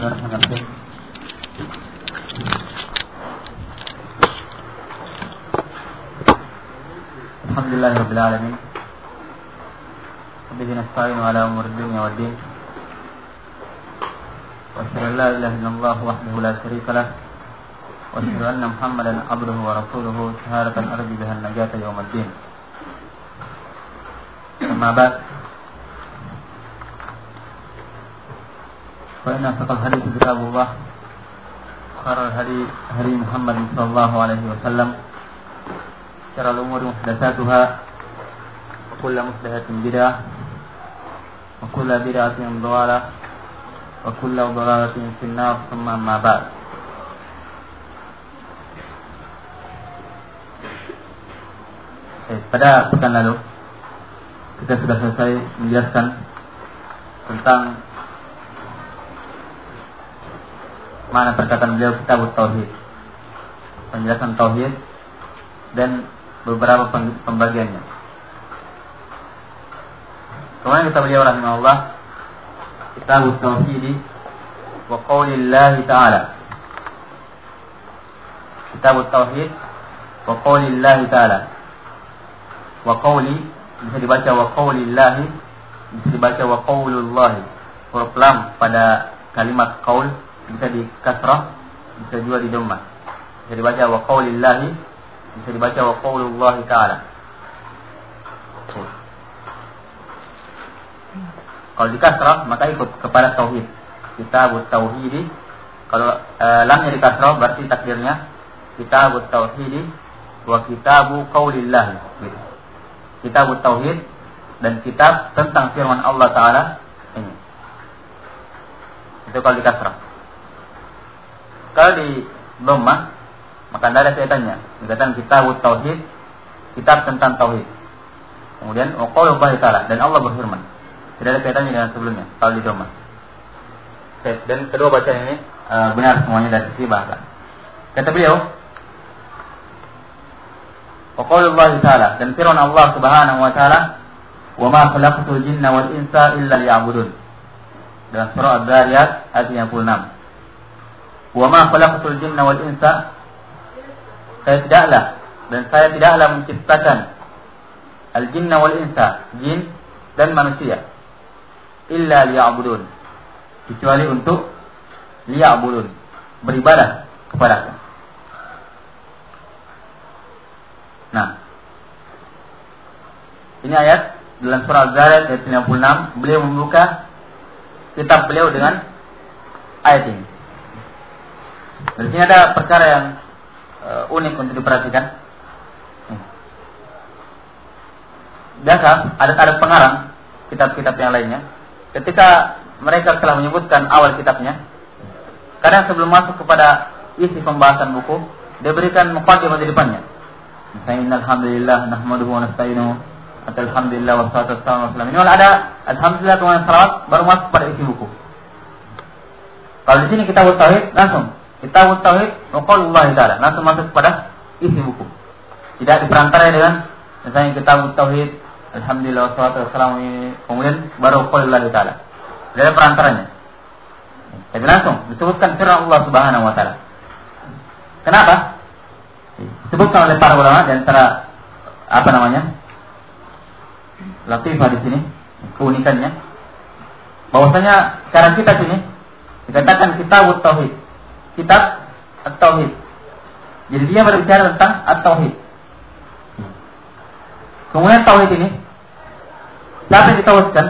Bismillahirrahmanirrahim. Alhamdulillahirabbil alamin. Bihi nasta'inu ala umuri dunya waddin. Wa asyhadu an la ilaha illallah wahdahu la syarika lah. Wa asyhadu anna Muhammadan abduhu wa rasuluhu syahadatan arju biha an-najata yaumiddin. Amma ba'd. فإن أصدق الحديث كتاب الله خير الهدي هدي محمد صلى الله عليه وسلم شر الأمور محدثاتها وكل محدثة بدعة وكل بدعة ضلالة وكل ضلالة في النار ثم أما بعد. Pada pekan lalu kita sudah selesai menjelaskan tentang mana perkataan beliau Kitabut Tauhid, penjelasan tauhid dan beberapa pembagiannya. Kemudian kata beliau rahimahullah, Kitabut Tauhid wa qaulillahi ta'ala. Kitabut Tauhid wa qaulillahi ta'ala. Wa qauli bisa dibaca wa qaulillahi, bisa dibaca wa qaulullahi. Huruf lam pada kalimat qaul bisa di kasrah, bisa juga di dhammah. Bisa dibaca wa qaulillahi, bisa dibaca wa qaulullahi ta'ala. Kalau di kasrah maka ikut kepada tauhid. Kitabut Tauhid. Kalau lamnya di kasrah berarti takdirnya Kitabut Tauhid wa kitabu qaulillahi. Gitu. Kitabut Tauhid dan kitab tentang firman Allah Ta'ala ini. Itu kalau di kasrah. Kalau di dhammah maka tidak ada kaitannya. Dikatakan Kitabut Tauhid, kitab tentang tauhid. Kemudian wa qaulullahi ta'ala, dan Allah berfirman. Tidak ada kaitannya dengan sebelumnya kalau di dhammah. Dan kedua bacaan ini benar semuanya dari sisi bahasa. Kata beliau, wa qaulullahi ta'ala, dan firman Allah Subhanahu wa ta'ala, wa ma khalaqtul jinna wal insa illa liya'budun. Dalam surah Adz-Dzariyat ayat 56. Wa ma khalaqtul jinna wal insa, saya tidaklah menciptakan al-jinna wal insa, jin dan manusia, illa liya'budun, kecuali untuk liya'budun, beribadah kepadaku. Nah, ini ayat dalam surah Az-Zariyat ayat 56. Beliau membuka kitab beliau dengan ayat ini. Di sini ada perkara yang unik untuk diperhatikan. Biasa ada pengarang kitab-kitab yang lainnya, ketika mereka telah menyebutkan awal kitabnya, kadang sebelum masuk kepada isi pembahasan buku, dia berikan muqaddimah di depannya. Misalnya alhamdulillah nahmaduhu wa nasta'inuhu, alhamdulillah wassalatu wassalamu ala rasulillah. Ini ada alhamdulillah kemudian salawat baru masuk pada isi buku. Kalau di sini Kitabut Tauhid langsung Kitabut Tauhid wa qaulullahi ta'ala, langsung masuk kepada isi buku. Tidak diperantarai dengan misalnya Kitabut Tauhid, alhamdulillah wassalatu wassalamu, kemudian baru qaulullahi ta'ala. Tidak ada perantaranya. Tapi langsung disebutkan firman Allah Subhanahu wa ta'ala. Kenapa? Disebutkan oleh para ulama dan antara latifah di sini, keunikannya bahwasanya cara kita sini dikatakan Kitabut Tauhid, kitab At-Tauhid. Jadi dia berbicara tentang At-Tauhid. Kemudian tauhid ini siapa yang ditauhidkan?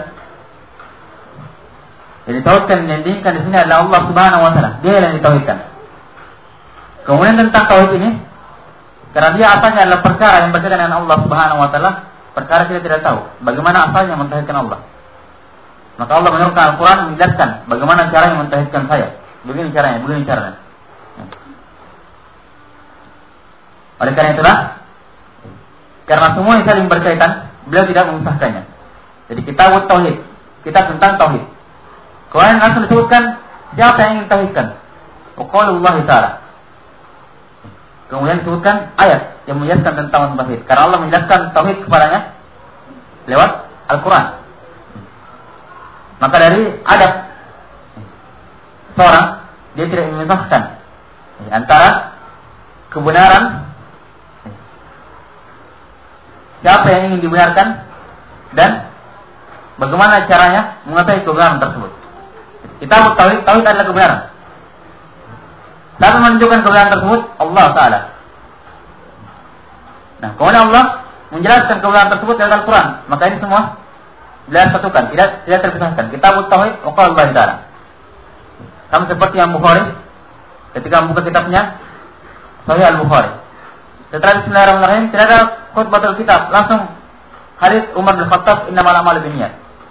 Yang ditauhidkan, yang diinginkan di sini adalah Allah Subhanahu wa ta'ala. Dia yang ditauhidkan. Kemudian tentang tauhid ini, karena dia asalnya adalah perkara yang berkaitan dengan Allah Subhanahu wa ta'ala, perkara kita tidak tahu bagaimana asalnya mentauhidkan Allah. Maka Allah menurunkan Al-Quran menjelaskan bagaimana caranya mentauhidkan saya. Begini caranya. Oleh karena itulah, karena semua yang saling berkaitan, beliau tidak memisahkannya. Jadi Kitabut Tauhid, kitab tentang tauhid. Kemudian langsung disebutkan siapa yang ingin tauhidkan. Wa qaulullahi ta'ala. Kemudian disebutkan ayat yang menjelaskan tentang tauhid. Karena Allah menjelaskan tauhid kepadanya lewat Al-Quran. Maka dari adab seorang, dia tidak memisahkan antara kebenaran, siapa yang ingin dibenarkan, dan bagaimana caranya mengetahui kebenaran tersebut. Kita tauhid adalah kebenaran. Siapa menunjukkan kebenaran tersebut? Allah Ta'ala. Nah, kemudian Allah menjelaskan kebenaran tersebut dalam Al-Quran. Maka ini semua disatukan, tidak terpisahkan. Kitab tauhid wa qaul Allah Ta'ala. Sama seperti yang Bukhari ketika membuka kitabnya Sahih Al-Bukhari. Setelah Bismillahirrahmanirrahim tidak ada khutbatul kitab, langsung hadis Umar bin Khattab innamal a'malu binniyat.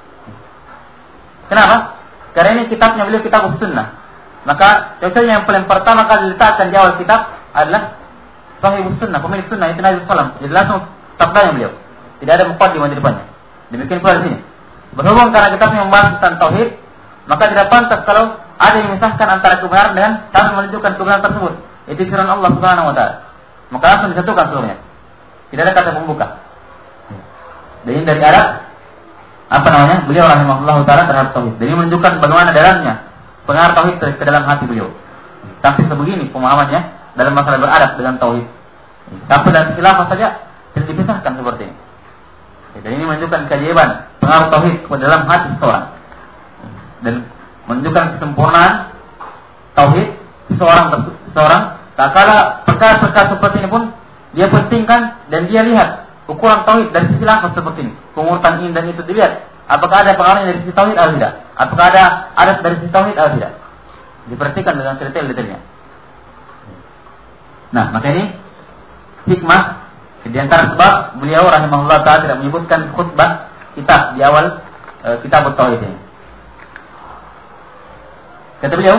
Kenapa? Karena ini kitabnya beliau kitab sunnah. Maka contohnya yang paling pertama kali diletakkan di awal kitab adalah Sahih Sunnah, pemilik sunnah itu Nabi Sallam. Jadi langsung sabdanya beliau. Tidak ada muqaddimah di depannya. Demikian pula di sini. Berhubung karena kitabnya membahas tentang tauhid, maka tidak pantas kalau ada yang memisahkan antara kebenaran dengan tanpa menunjukkan kebenaran tersebut. Itu firman Allah Subhanahu wa taala. Maka langsung disatukan seluruhnya. Tidak ada kata pembuka. Dan ini dari arah beliau rahimahullah taala terhadap tauhid. Jadi menunjukkan bagaimana dalamnya pengaruh tauhid ke dalam hati beliau. Sampai sebegini pemahamannya dalam masalah beradab dengan tauhid. Sampai dan khilafah saja tidak dipisahkan seperti ini. Dan ini menunjukkan keajaiban pengaruh tauhid ke dalam hati seseorang. Dan menunjukkan kesempurnaan tauhid seseorang. Tak kala perkara-perkara seperti ini pun dia pentingkan dan dia lihat ukuran tauhid dari sisi lafaz seperti ini. Pengurutan ini dan itu dilihat. Apakah ada pengaruhnya dari sisi tauhid atau tidak? Apakah ada adat dari sisi tauhid atau tidak? Diperhatikan dengan detail-detailnya. Nah, maka ini hikmah di antara sebab beliau rahimahullah ta'ala tidak menyebutkan khutbah kitab di awal kitab tauhid ini. Kata beliau,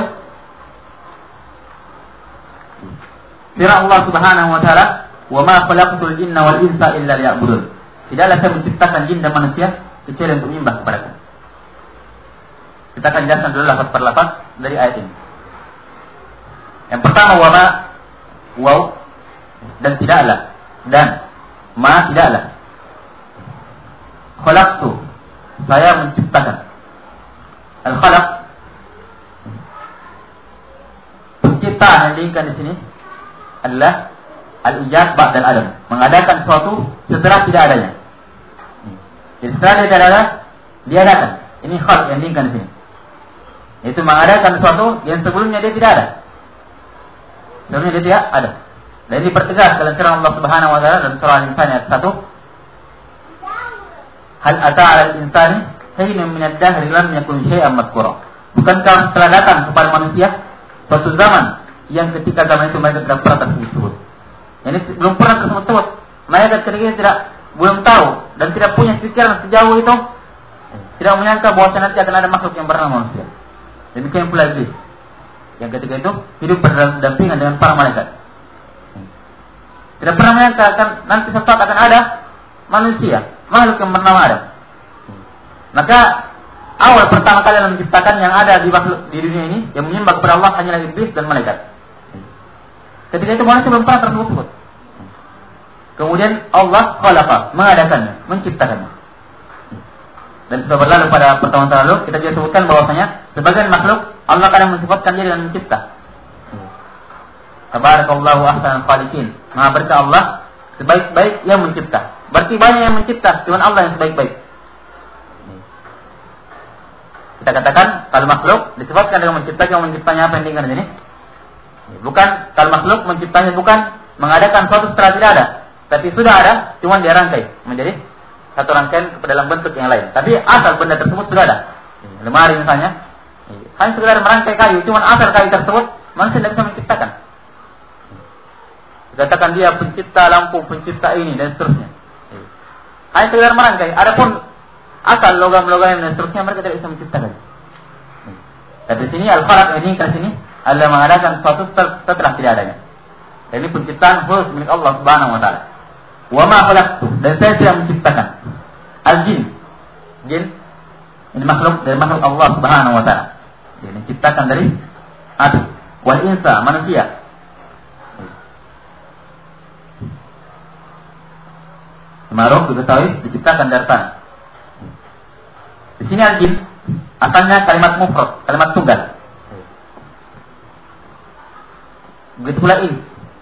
firman Allah Subhanahu wa taala, "Wa ma khalaqtul jinna wal insa illa liya'budun." Tidaklah saya menciptakan jin dan manusia kecuali untuk menyembah kepadaku. Kita akan jelaskan dulu lafaz per lafaz dari ayat ini. Yang pertama waw dan tidaklah, dan ma tidaklah. Khalaqtu, saya menciptakan. Al-khalaq, penciptaan yang diinginkan di sini adalah al-ijad ba'dal adam, mengadakan sesuatu setelah tidak adanya. Jadi setelah dia tidak ada, diadakan. Ini khalq yang diinginkan di sini. Itu mengadakan sesuatu yang sebelumnya dia tidak ada. Sebelumnya dia tidak ada. Dan ini dipertegas dalam firman Allah Subhanahu wa taala dalam surah Al-Insan ayat 1. Hal ata 'alal insani hinun minad dahri lam yakun syai'an madhkura. Bukankah telah datang kepada manusia suatu zaman yang ketika zaman itu mereka tidak pernah tersebut. Ini belum pernah tersebut. Mereka ketika belum tahu dan tidak punya pikiran sejauh itu, tidak menyangka bahwa nanti akan ada makhluk yang bernama manusia. Demikian pula iblis yang ketika itu hidup berdampingan dengan para malaikat. Tidak pernah menyangka akan nanti suatu saat akan ada manusia, makhluk yang bernama Adam. Maka awal pertama kali yang menciptakan yang ada di makhluk di dunia ini yang menyembah kepada Allah hanyalah iblis dan malaikat. Ketika itu manusia belum pernah tersebut. Kemudian Allah khalaqa, mengadakannya, menciptakannya. Dan sudah berlalu pada pertemuan lalu kita juga sebutkan bahwasanya sebagian makhluk Allah kadang mensifatkan dia dengan mencipta. Tabarakallahu ahsanul khaliqin. Maha berkah Allah sebaik-baik yang mencipta. Berarti banyak yang mencipta, cuma Allah yang sebaik-baik. Kita katakan kalau makhluk disebutkan dengan menciptanya apa yang diinginkan ini? Bukan kalau makhluk menciptanya bukan mengadakan suatu setelah tidak ada, tapi sudah ada, cuma dia rangkai menjadi satu rangkaian dalam bentuk yang lain. Tapi asal benda tersebut sudah ada. Lemari misalnya, hanya sekedar merangkai kayu, cuma asal kayu tersebut manusia tidak bisa menciptakan. Katakan dia pencipta lampu, pencipta ini dan seterusnya. Hanya sekedar merangkai. Adapun asal logam-logam dan seterusnya mereka tidak bisa menciptakan. Dan di sini al-khalaq ini ke sini adalah mengadakan suatu setelah tidak adanya. Dan ini penciptaan khusus milik Allah Subhanahu wa taala. Wa ma khalaqtu, dan saya tidak menciptakan al-jin. Jin ini makhluk dari makhluk Allah Subhanahu wa taala. Dia menciptakan dari api. Wal insa, manusia. Makhluk diketahui diciptakan dari tanah. Di sini al-jin asalnya kalimat mufrad, kalimat tunggal. Begitu pula ins.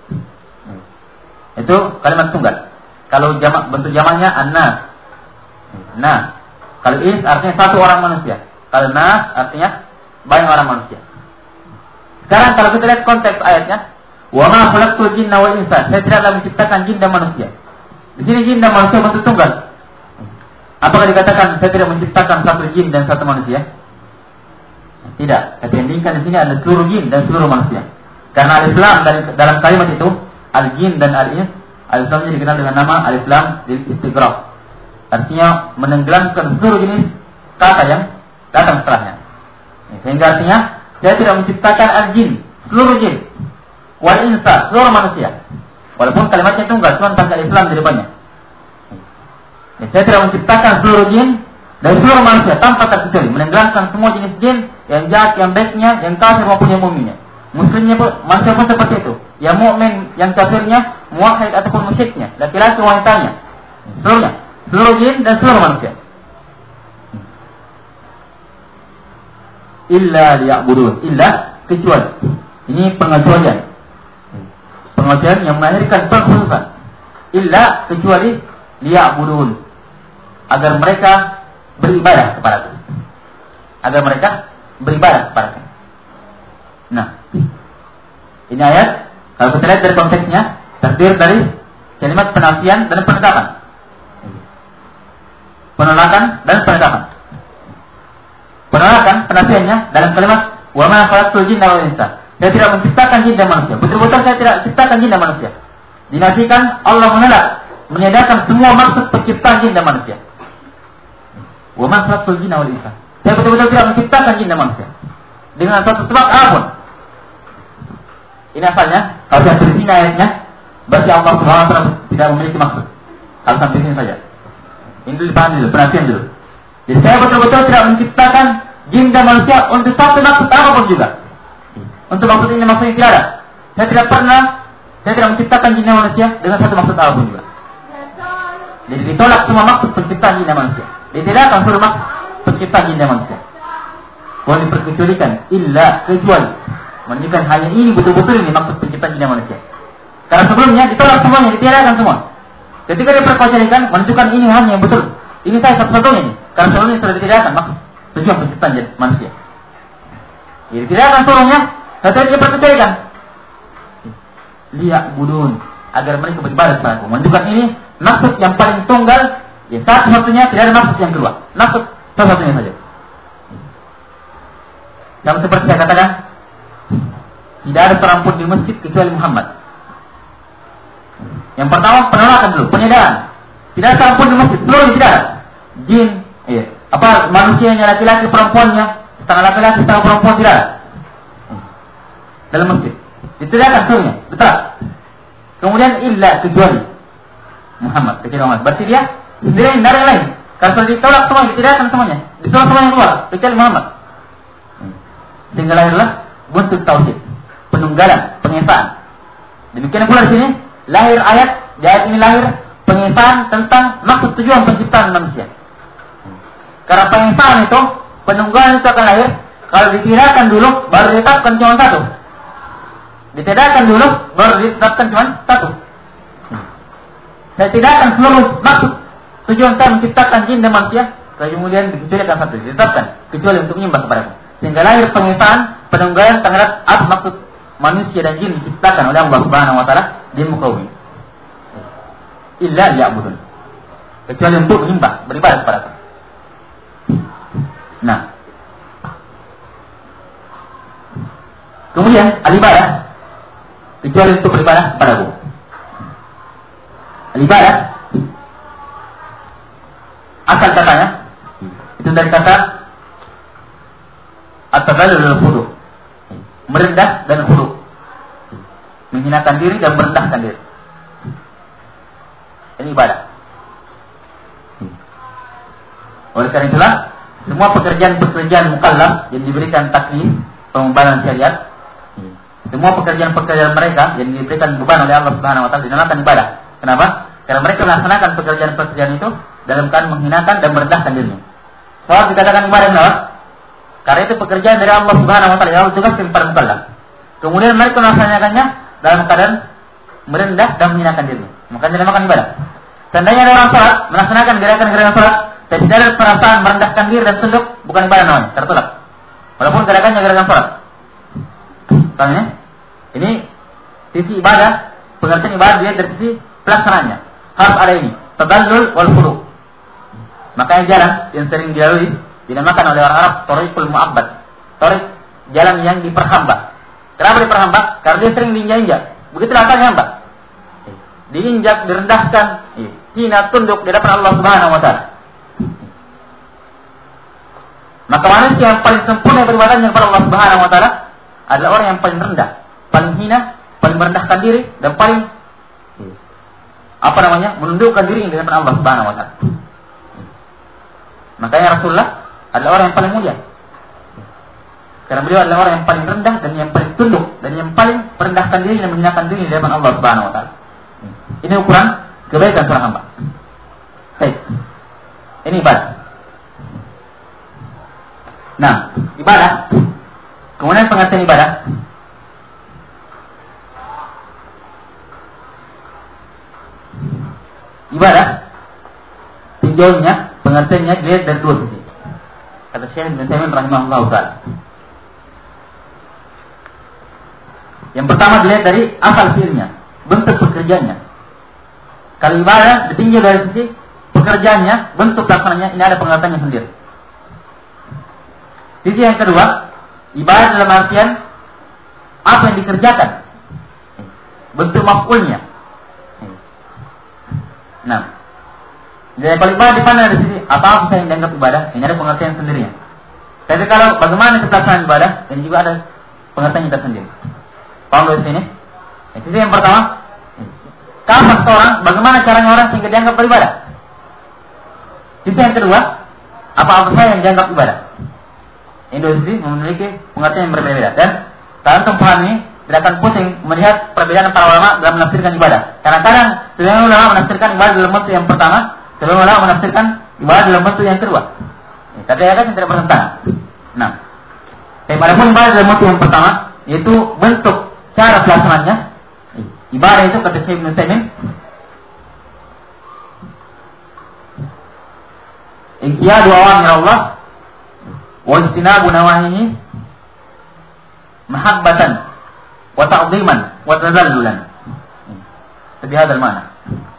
Itu kalimat tunggal. Kalau jamak, bentuk jamaknya an-nas. Nah, kalau ins artinya satu orang manusia. Kalau nas artinya banyak orang manusia. Sekarang kalau kita lihat konteks ayatnya, wa ma khalaqtul jinna wal insa, saya tidaklah menciptakan jin dan manusia. Di sini jin dan manusia bentuk tunggal. Apakah dikatakan saya tidak menciptakan satu jin dan satu manusia? Tidak. Kata yang diinginkan di sini adalah seluruh jin dan seluruh manusia. Karena al-Islam dalam kalimat itu, al-jin dan al-ins, al-Islam dikenal dengan nama al-Islam lil istighraq. Artinya menenggelamkan seluruh jenis kata yang datang setelahnya. Sehingga artinya saya tidak menciptakan al-jin, seluruh jin, wal insa, seluruh manusia. Walaupun kalimatnya tunggal, cuma pakai Islam di depannya. Saya tidak menciptakan seluruh jin dan seluruh manusia tanpa terkecuali, menenggelamkan semua jenis jin, yang jahat, yang baiknya, yang kafir maupun yang mukminnya. Muslimnya pun, manusia pun seperti itu. Yang mukmin, yang kafirnya, muwahhid ataupun musyriknya, laki-laki wanitanya, seluruhnya, seluruh jin dan seluruh manusia. Illa liya'budun, illa kecuali. Ini pengecualian. Pengecualian yang melahirkan pengkhususan. Illa kecuali liya'budun, agar mereka beribadah kepadaku. Agar mereka beribadah kepadaku. Nah, ini ayat kalau kita lihat dari konteksnya terdiri dari kalimat penafian dan penetapan. Penolakan dan penetapan. Penolakan penafiannya dalam kalimat wa ma khalaqtul jinna wal insa. Saya tidak menciptakan jin dan manusia. Betul-betul saya tidak ciptakan jin dan manusia. Dinafikan, Allah menolak, meniadakan semua maksud penciptaan jin dan manusia. Wa ma khalaqtul jinna wal insa. Saya betul-betul tidak menciptakan jin dan manusia dengan satu sebab apapun. Ini asalnya, kalau saya tulis ini ayatnya, berarti Allah Subhanahu wa taala tidak memiliki maksud. Harus sampai sini saja. Ini dulu dipahami dulu, penafsiran dulu. Jadi saya betul-betul tidak menciptakan jin dan manusia untuk satu maksud apapun juga. Untuk maksud ini maksudnya tidak ada. Saya tidak menciptakan jin dan manusia dengan satu maksud apapun juga. Jadi ditolak semua maksud penciptaan jin dan manusia. Jadi tidak akan suruh maksud penciptaan jin dan manusia. Kalau diperkecualikan, illa kecuali. Menunjukkan hanya ini betul-betul ini maksud penciptaan jin dan manusia. Karena sebelumnya ditolak semuanya, ditiadakan semua. Ketika diperkecualikan, menunjukkan ini hanya yang betul. Ini saya satu-satunya ini. Karena sebelumnya sudah ditiadakan maksud tujuan penciptaan manusia. Jadi tidak akan semuanya, setelah diperkecualikan. Liya'budun, agar mereka beribadah kepadaku. Menunjukkan ini maksud yang paling tunggal. Ya, satu-satunya, tidak ada maksud yang kedua. Maksud satu-satunya saja. Yang seperti saya katakan, tidak ada seorang pun di masjid kecuali Muhammad. Yang pertama penolakan dulu, penyedaran. Tidak ada seorang pun di masjid, seluruh tidak ada. Jin, manusianya, laki-laki, perempuannya, setengah laki-laki, setengah perempuan tidak ada dalam masjid. Ditidakkan seluruhnya, betul. Kemudian illa kecuali Muhammad, kecuali Muhammad. Berarti dia sendiri tidak ada yang lain. Karena sudah ditolak semuanya, ditidakkan semuanya, ditolak semuanya keluar, kecuali Muhammad. Sehingga lahirlah bentuk tauhid, penunggalan, pengesaan. Demikian pula di sini lahir ayat, di ayat ini lahir pengesaan tentang maksud tujuan penciptaan manusia. Karena pengesaan itu, penunggalan itu akan lahir kalau ditidakkan dulu baru ditetapkan cuma satu. Ditidakkan dulu baru ditetapkan cuma satu. Saya tidakkan seluruh maksud tujuan saya menciptakan jin dan manusia, kemudian dikecualikan satu, ditetapkan kecuali untuk menyembah kepadaku. Sehingga lahir pengesaan, penunggalan terhadap apa maksud manusia dan jin diciptakan oleh Allah Subhanahu wa taala di muka bumi. Illa liya'budun. Kecuali untuk menyembah, beribadah kepadaku. Nah. Kemudian al-ibadah, kecuali untuk beribadah kepadaku. Al-ibadah asal katanya itu dari kata at-tadallul dan khudu, merendah dan khudu, menghinakan diri dan merendahkan diri. Ini ibadah. Oleh karena itulah semua pekerjaan-pekerjaan mukallaf yang diberikan taklif, pembebanan syariat, semua pekerjaan-pekerjaan mereka yang diberikan beban oleh Allah Subhanahu wa taala dinamakan ibadah. Kenapa? Karena mereka melaksanakan pekerjaan-pekerjaan itu dalam keadaan menghinakan dan merendahkan dirinya. Soal dikatakan ibadah kenapa? Karena itu pekerjaan dari Allah Subhanahu wa taala yang Allah tugaskan kepada mukallaf. Kemudian mereka melaksanakannya dalam keadaan merendah dan menghinakan diri. Maka dinamakan ibadah. Seandainya ada orang sholat melaksanakan gerakan-gerakan sholat, tapi tidak ada perasaan merendahkan diri dan tunduk, bukan ibadah namanya, tertolak. Walaupun gerakannya gerakan sholat. Paham ya? Ini sisi ibadah, pengertian ibadah dia dari sisi pelaksananya. Harus ada ini, tadallul wal khudu. Makanya jalan yang sering dilalui dinamakan oleh orang Arab thariqul mu'abbad. Thariq, jalan yang diperhamba. Kenapa diperhamba? Karena dia sering diinjak-injak. Begitulah asalnya hamba. Diinjak, direndahkan, hina, tunduk di hadapan Allah Subhanahu wa taala. Maka manusia yang paling sempurna beribadahnya kepada Allah Subhanahu wa taala adalah orang yang paling rendah, paling hina, paling merendahkan diri dan paling menundukkan diri di hadapan Allah Subhanahu wa taala. Makanya Rasulullah adalah orang yang paling mulia. Karena beliau adalah orang yang paling rendah dan yang paling tunduk dan yang paling merendahkan diri dan menghinakan diri di hadapan Allah Subhanahu wa taala. Ini ukuran kebaikan seorang hamba. Baik. Ini ibadah. Nah, ibadah. Kemudian pengertian ibadah. Ibadah tinjaunya, pengertiannya dilihat dari dua sisi. Kata Syekh Ibnu Utsaimin rahimahullah taala. Yang pertama dilihat dari asal fiilnya, bentuk pekerjaannya. Kalau ibadah ditinjau dari sisi pekerjaannya, bentuk pelaksananya, ini ada pengertiannya sendiri. Sisi yang kedua, ibadah dalam artian apa yang dikerjakan, bentuk maf'ulnya. Nah, jadi kalau ibadah dipandang dari sisi apa yang dianggap ibadah, ini ada pengertian sendirinya. Tapi kalau bagaimana pelaksanaan ibadah, ini juga ada pengertiannya tersendiri. Paham dari sini? Sisi yang pertama, kapan seorang, bagaimana caranya orang sehingga dianggap beribadah. Sisi yang kedua, apa yang dianggap ibadah. Indonesia memiliki pengertian yang berbeda-beda. Dan dalam tempat ini tidak akan pusing melihat perbedaan para ulama dalam menafsirkan ibadah. Karena kadang sebagian ulama menafsirkan ibadah dalam bentuk yang pertama, sebagian ulama menafsirkan ibadah dalam bentuk yang kedua. Tapi ada yang tidak bertentangan. Nah, bagaimanapun ibadah dalam bentuk yang pertama, yaitu bentuk cara pelaksananya. Ibadah itu kata Syekh Ibnu Utsaimin, iqtiyadu awamir Allah wa ijtinabu nawahihi mahabbatan wa ta'dhiman wa tadallulan. Seperti hadal mana.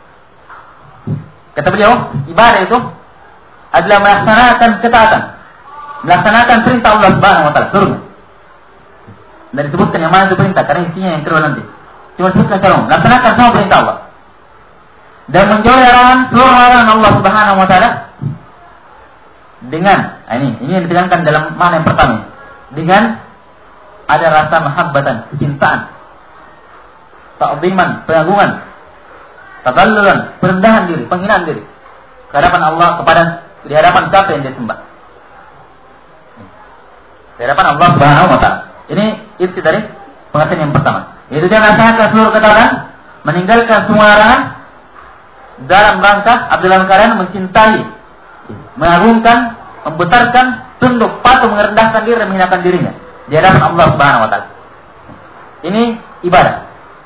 Kata beliau, ibadah itu adalah melaksanakan ketaatan, melaksanakan perintah Allah Subhanahu wa taala, seluruhnya. Dan disebutkan yang mana itu perintah, karena isinya yang kedua nanti. Cuma sebutkan calon, laksanakan semua perintah Allah dan menjauhi larangan seluruh larangan Allah Subhanahu wa taala dengan ini yang ditekankan dalam makna yang pertama, dengan ada rasa mahabbatan, kecintaan, ta'dhiman, pengagungan, tadallulan, perendahan diri, penghinaan diri ke hadapan Allah, di hadapan siapa yang dia sembah, di hadapan Allah Subhanahu wa taala. Ini inti dari pengertian yang pertama. Itu dia melaksanakan seluruh ketaatan, meninggalkan semua larangan dalam rangka dalam keadaan mencintai, mengagungkan, membesarkan, tunduk, patuh, merendahkan diri dan menghinakan dirinya di hadapan Allah Subhanahu wa taala. Ini ibadah.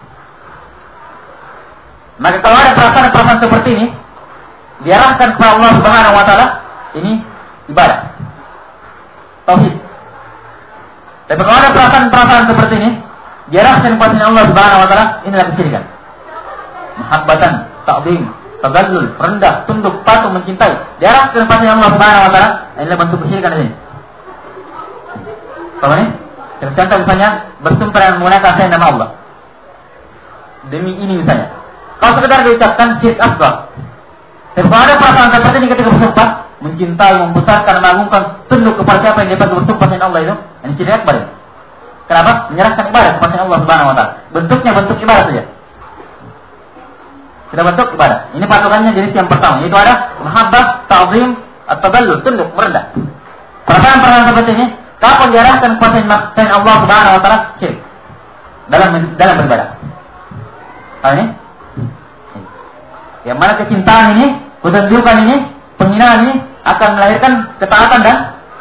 Maka kalau ada perasaan-perasaan seperti ini diarahkan kepada Allah Subhanahu wa taala, ini ibadah. Tauhid. Tapi kalau ada perasaan-perasaan seperti ini diarahkan kepada Allah Subhanahu wa taala, inilah kesyirikan. Mahabbatan, ta'zim, tadallul, rendah, tunduk, patuh, mencintai, diarahkan kepada Allah Subhanahu wa taala, inilah bentuk kesyirikan ini. Apa ini? Contoh misalnya bersumpah dengan menggunakan asal nama Allah. Demi ini misalnya. Kalau sekedar diucapkan syirik asghar. Tapi kalau ada perasaan seperti ini ketika bersumpah, mencintai, membesarkan, mengagungkan, tunduk kepada siapa yang dapat bersumpah dengan Allah itu, ini syirik akbar. Kenapa? Menyerahkan ibadah kepada Allah Subhanahu wa taala. Bentuknya bentuk ibadah saja. Sudah bentuk ibadah. Ini patokannya jenis yang pertama, yaitu ada mahabbah, ta'zim, at-tadallul, tunduk, merendah. Perasaan-perasaan seperti ini kapan diarahkan kepada selain Allah Subhanahu wa taala, syirik dalam beribadah. Ini yang mana kecintaan ini, ketundukan ini, penghinaan ini akan melahirkan ketaatan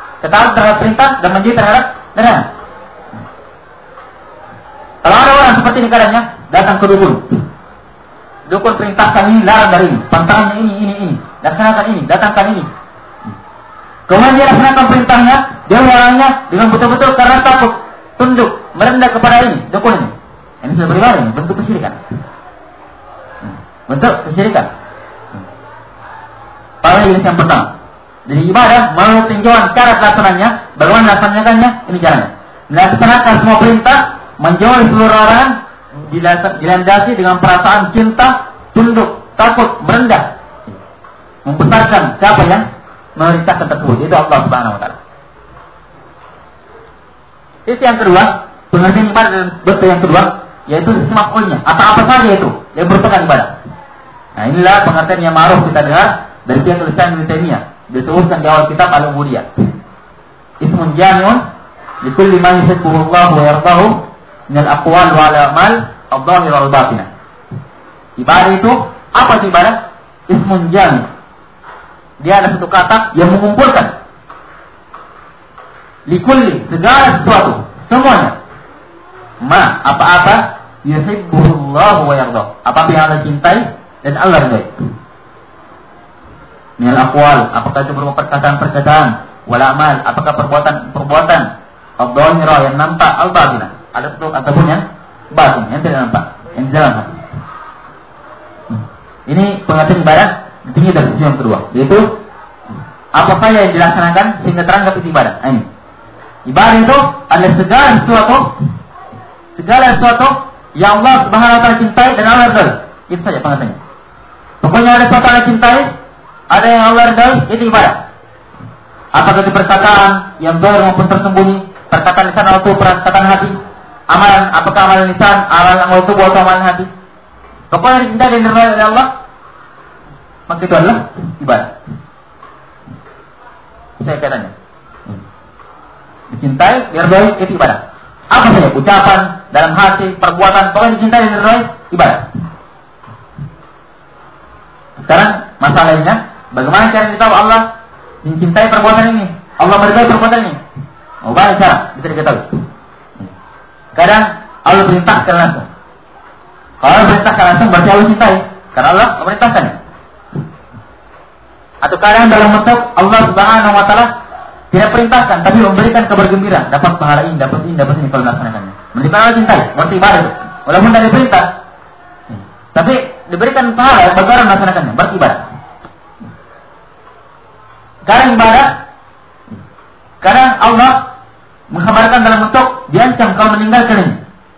terhadap perintah dan menjadi terhadap larangan. Kalau ada orang seperti Seperti ini keadaannya, datang ke dukun. Dukun perintahkan ini, larang dari ini, pantangannya ini, laksanakan ini, datangkan ini. Kemudian dia laksanakan perintahnya, dia melarangnya dengan betul-betul karena takut, tunduk, merendah kepada ini, dukun ini. Ini sudah beribadah, ini bentuk kesyirikan. Bentuk kesyirikan. Pada jenis yang pertama. Jadi ibadah menurut tinjauan cara pelaksananya, bagaimana laksanakannya, ini caranya. Melaksanakan semua perintah, menjauhi seluruh orang, dilandasi dengan perasaan cinta, tunduk, takut, merendah, membesarkan siapa yang memerintahkan tersebut, itu Allah Subhanahu Wa Taala. Sisi yang kedua, pengertian ibadah dan bentuk yang kedua, yaitu sisi maf'ulnya, atau apa saja itu yang merupakan ibadah. Nah inilah pengertian yang ma'ruf kita dengar dari pihak tulisan Ibnu Taimiyah, disebutkan di awal kitab Al-Ubudiyah. Ismun jami'un likulli ma yuhibbuhu Allah wa yardahu min al-aqwal wal a'mal adh-dhahirah wal batinah. Ibadah itu apa sih ibadah? Ismun jami'. Dia ada satu kata yang mengumpulkan likulli, segala sesuatu, semuanya. Ma, apa-apa yuhibbuhu Allah wa yardahu. Apa yang Allah cintai dan Allah ridai. Min al-aqwal, apakah itu berupa perkataan-perkataan, wal a'mal, apakah perbuatan-perbuatan, adh-dhahirah yang nampak, al-batinah, ada bentuk ataupun yang batin, yang tidak nampak, yang di dalam hati. Ini pengertian ibadah tinggi dari sisi yang kedua, yaitu apa saja yang dilaksanakan sehingga teranggap itu ibadah. Ini ibadah itu adalah segala sesuatu yang Allah Subhanahu Wa Taala cintai dan Allah ridai. Itu saja pengertiannya. Pokoknya ada sesuatu yang Allah cintai, ada yang Allah ridai, itu ibadah. Apakah itu perkataan yang zahir maupun tersembunyi, perkataan lisan atau perkataan hati, amalan, apakah amalan lisan, amalan anggota tubuh atau amalan hati. Pokoknya dicintai dan diridai oleh Allah, maka itu adalah ibadah. Saya katanya, dicintai, diridai, itu ibadah. Apa saja, ucapan, dalam hati, perbuatan, pokoknya dicintai dan diridai, ibadah. Sekarang masalahnya, bagaimana cara kita tahu Allah mencintai perbuatan ini, Allah meridai perbuatan ini? Oh, banyak cara bisa diketahui. Kadang Allah perintahkan langsung. Kalau Allah perintahkan langsung berarti Allah cintai, karena Allah memerintahkannya. Atau kadang dalam bentuk Allah Subhanahu Wa Taala tidak perintahkan, tapi memberikan kabar gembira, dapat pahala ini, dapat ini kalau melaksanakannya. Menunjukkan Allah cintai, berarti ibadah itu. Walaupun tidak diperintah, tapi diberikan pahala bagi orang melaksanakannya, berarti ibadah. Kadang ibadah, kadang Allah mengkhabarkan dalam bentuk diancam kalau meninggalkan ini,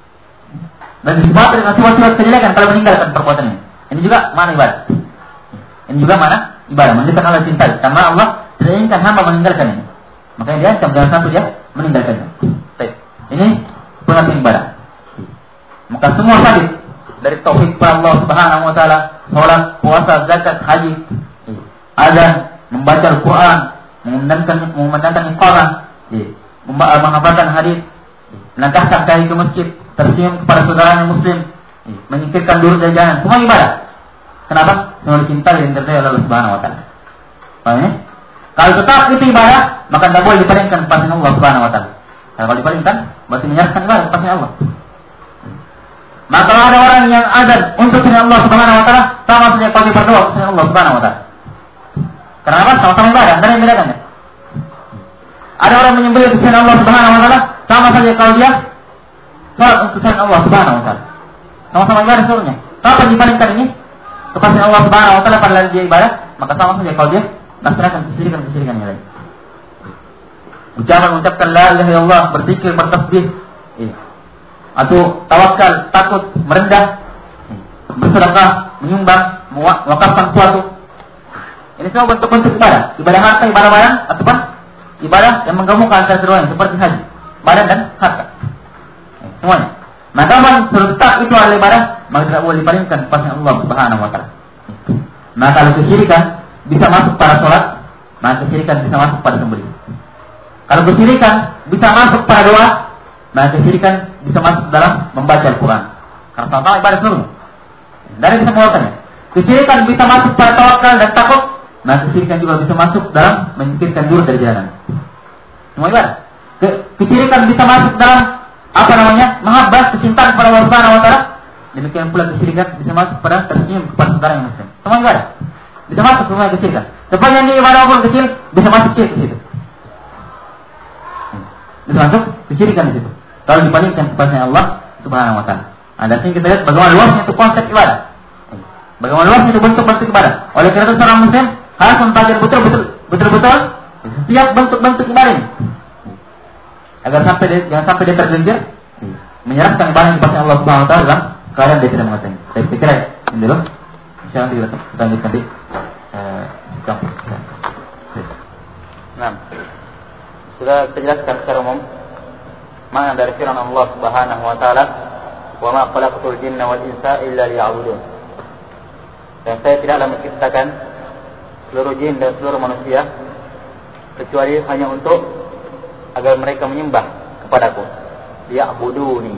dan disebut dengan sifat-sifat kejelekan kalau meninggalkan perbuatan ini. Ini juga mana ibadah? Ini juga mana ibadah? Menunjukkan Allah cintai, karena Allah tidak inginkan hamba meninggalkan ini. Makanya diancam jangan sampai dia meninggalkannya. Baik. Ini pengertian ibadah. Maka semua sabit dari tauhid kepada Allah Subhanahu Wa Taala, salat, puasa, zakat, haji, azan, membaca Al-Quran, mengumandangkan iqamah, menghafalkan hadis, melangkahkan kaki ke masjid, tersenyum kepada saudaranya muslim, menyingkirkan duri dari jalan, semua ibadah. Kenapa? Semua cinta dan diridai oleh Allah Subhanahu Wa Taala. Paham ya? Kalau tetap itu ibadah, maka tidak boleh dipalingkan kepada Allah Subhanahu Wa Taala. Kalau dipalingkan, berarti menyerahkan ibadah kepada Allah. Maka kalau ada orang yang azan untuk Allah Subhanahu Wa Taala, sama saja kalau dia berdoa untuk Allah Subhanahu Wa Taala. Kenapa? Sama-sama ibadah, dan yang membedakannya. Ada orang menyembelih untuk Allah Subhanahu Wa Taala, sama saja kalau dia salat untuk Allah Subhanahu Wa Taala. Sama-sama ibadah seluruhnya. Kapan dipalingkan ini kepada Allah Subhanahu Wa Taala pada dia ibadah, maka sama saja kalau dia laksanakan kesyirikan yang lain. Mengucapkan la ilaha illallah, berzikir, bertasbih, atau tawakal, takut, merendah, bersedekah, menyumbang, mewakafkan sesuatu. Ini semua bentuk-bentuk ibadah. Ibadah harta, ibadah barang, ataupun ibadah yang menggabungkan antara keduanya seperti haji, badan dan harta. Semuanya. Maka kalau tetap itu adalah ibadah, maka tidak boleh dipalingkan kepada Allah Subhanahu Wa Taala. Maka kalau kesyirikan bisa masuk pada sholat, maka kesyirikan bisa masuk pada sembelih. Kalau kesyirikan bisa masuk pada doa, maka kesyirikan bisa masuk dalam membaca Al-Quran. Karena sama-sama ibadah seluruh. Dari kesemuanya. Kesyirikan bisa masuk pada tawakal dan takut, maka kesyirikan juga bisa masuk dalam menyingkirkan duri dari jalan. Semua ibadah. Kesyirikan bisa masuk dalam apa namanya? mahabbah, kecintaan kepada Allah Subhanahu wa taala, demikian pula kesyirikan bisa masuk pada tersenyum kepada saudara yang muslim. Semua ibadah bisa masuk semua kesyirikan. Sepanjang ini ibadah pun kecil bisa masuk syirik di situ. Bisa masuk kesyirikan di situ. Kalau dibandingkan kepada Allah Subhanahu wa taala. Nah, dari sini kita lihat bagaimana luasnya itu konsep ibadah. Bagaimana luasnya itu bentuk-bentuk ibadah. Oleh karena itu seorang muslim harus mempelajari betul-betul setiap bentuk-bentuk ibadah ini. Agar jangan sampai dia tergelincir menyerahkan ibadah kepada Allah Subhanahu wa taala dalam keadaan dia tidak mengetahui. Saya pikir ini dulu. Insyaallah kita lanjutkan di kampus. Nah, sudah kita jelaskan secara umum makna dari firman Allah Subhanahu wa taala, "Wa ma khalaqtul jinna wal insa illa liya'budun." Dan saya tidaklah menciptakan seluruh jin dan seluruh manusia kecuali hanya untuk agar mereka menyembah kepadaku. Ya'buduni.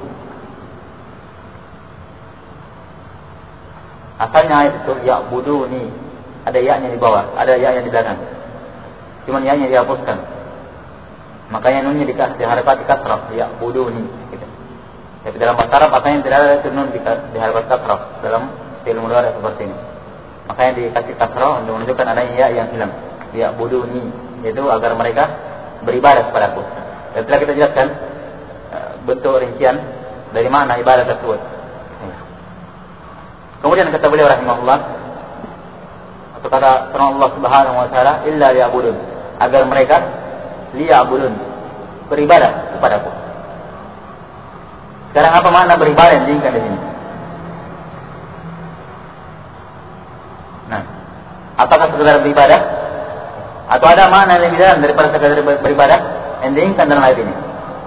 Asalnya ayat itu ya'buduni, ada ya-nya di bawah, ada ya-nya di belakang. Cuman ya-nya dihapuskan. Makanya nunnya diharapkan di kasrah, ya'buduni gitu. Tapi dalam bahasa Arab asalnya tidak ada nun diharapkan kasrah dalam fi'il mudhari seperti ini. Makanya dikasih kasrah untuk menunjukkan adanya ya yang hilang. Ya'buduni, yaitu agar mereka beribadah kepadaku. Dan telah kita jelaskan bentuk rincian dari mana ibadah tersebut. Kemudian kata beliau rahimahullah, atau kata firman Allah Subhanahu wa taala, illa liya'budun, agar mereka liya'budun, beribadah kepadaku. Sekarang apa makna beribadah yang diinginkan di sini? Nah, apakah sekedar beribadah atau ada makna yang lebih dalam daripada sekedar beribadah yang diinginkan dalam ayat ini?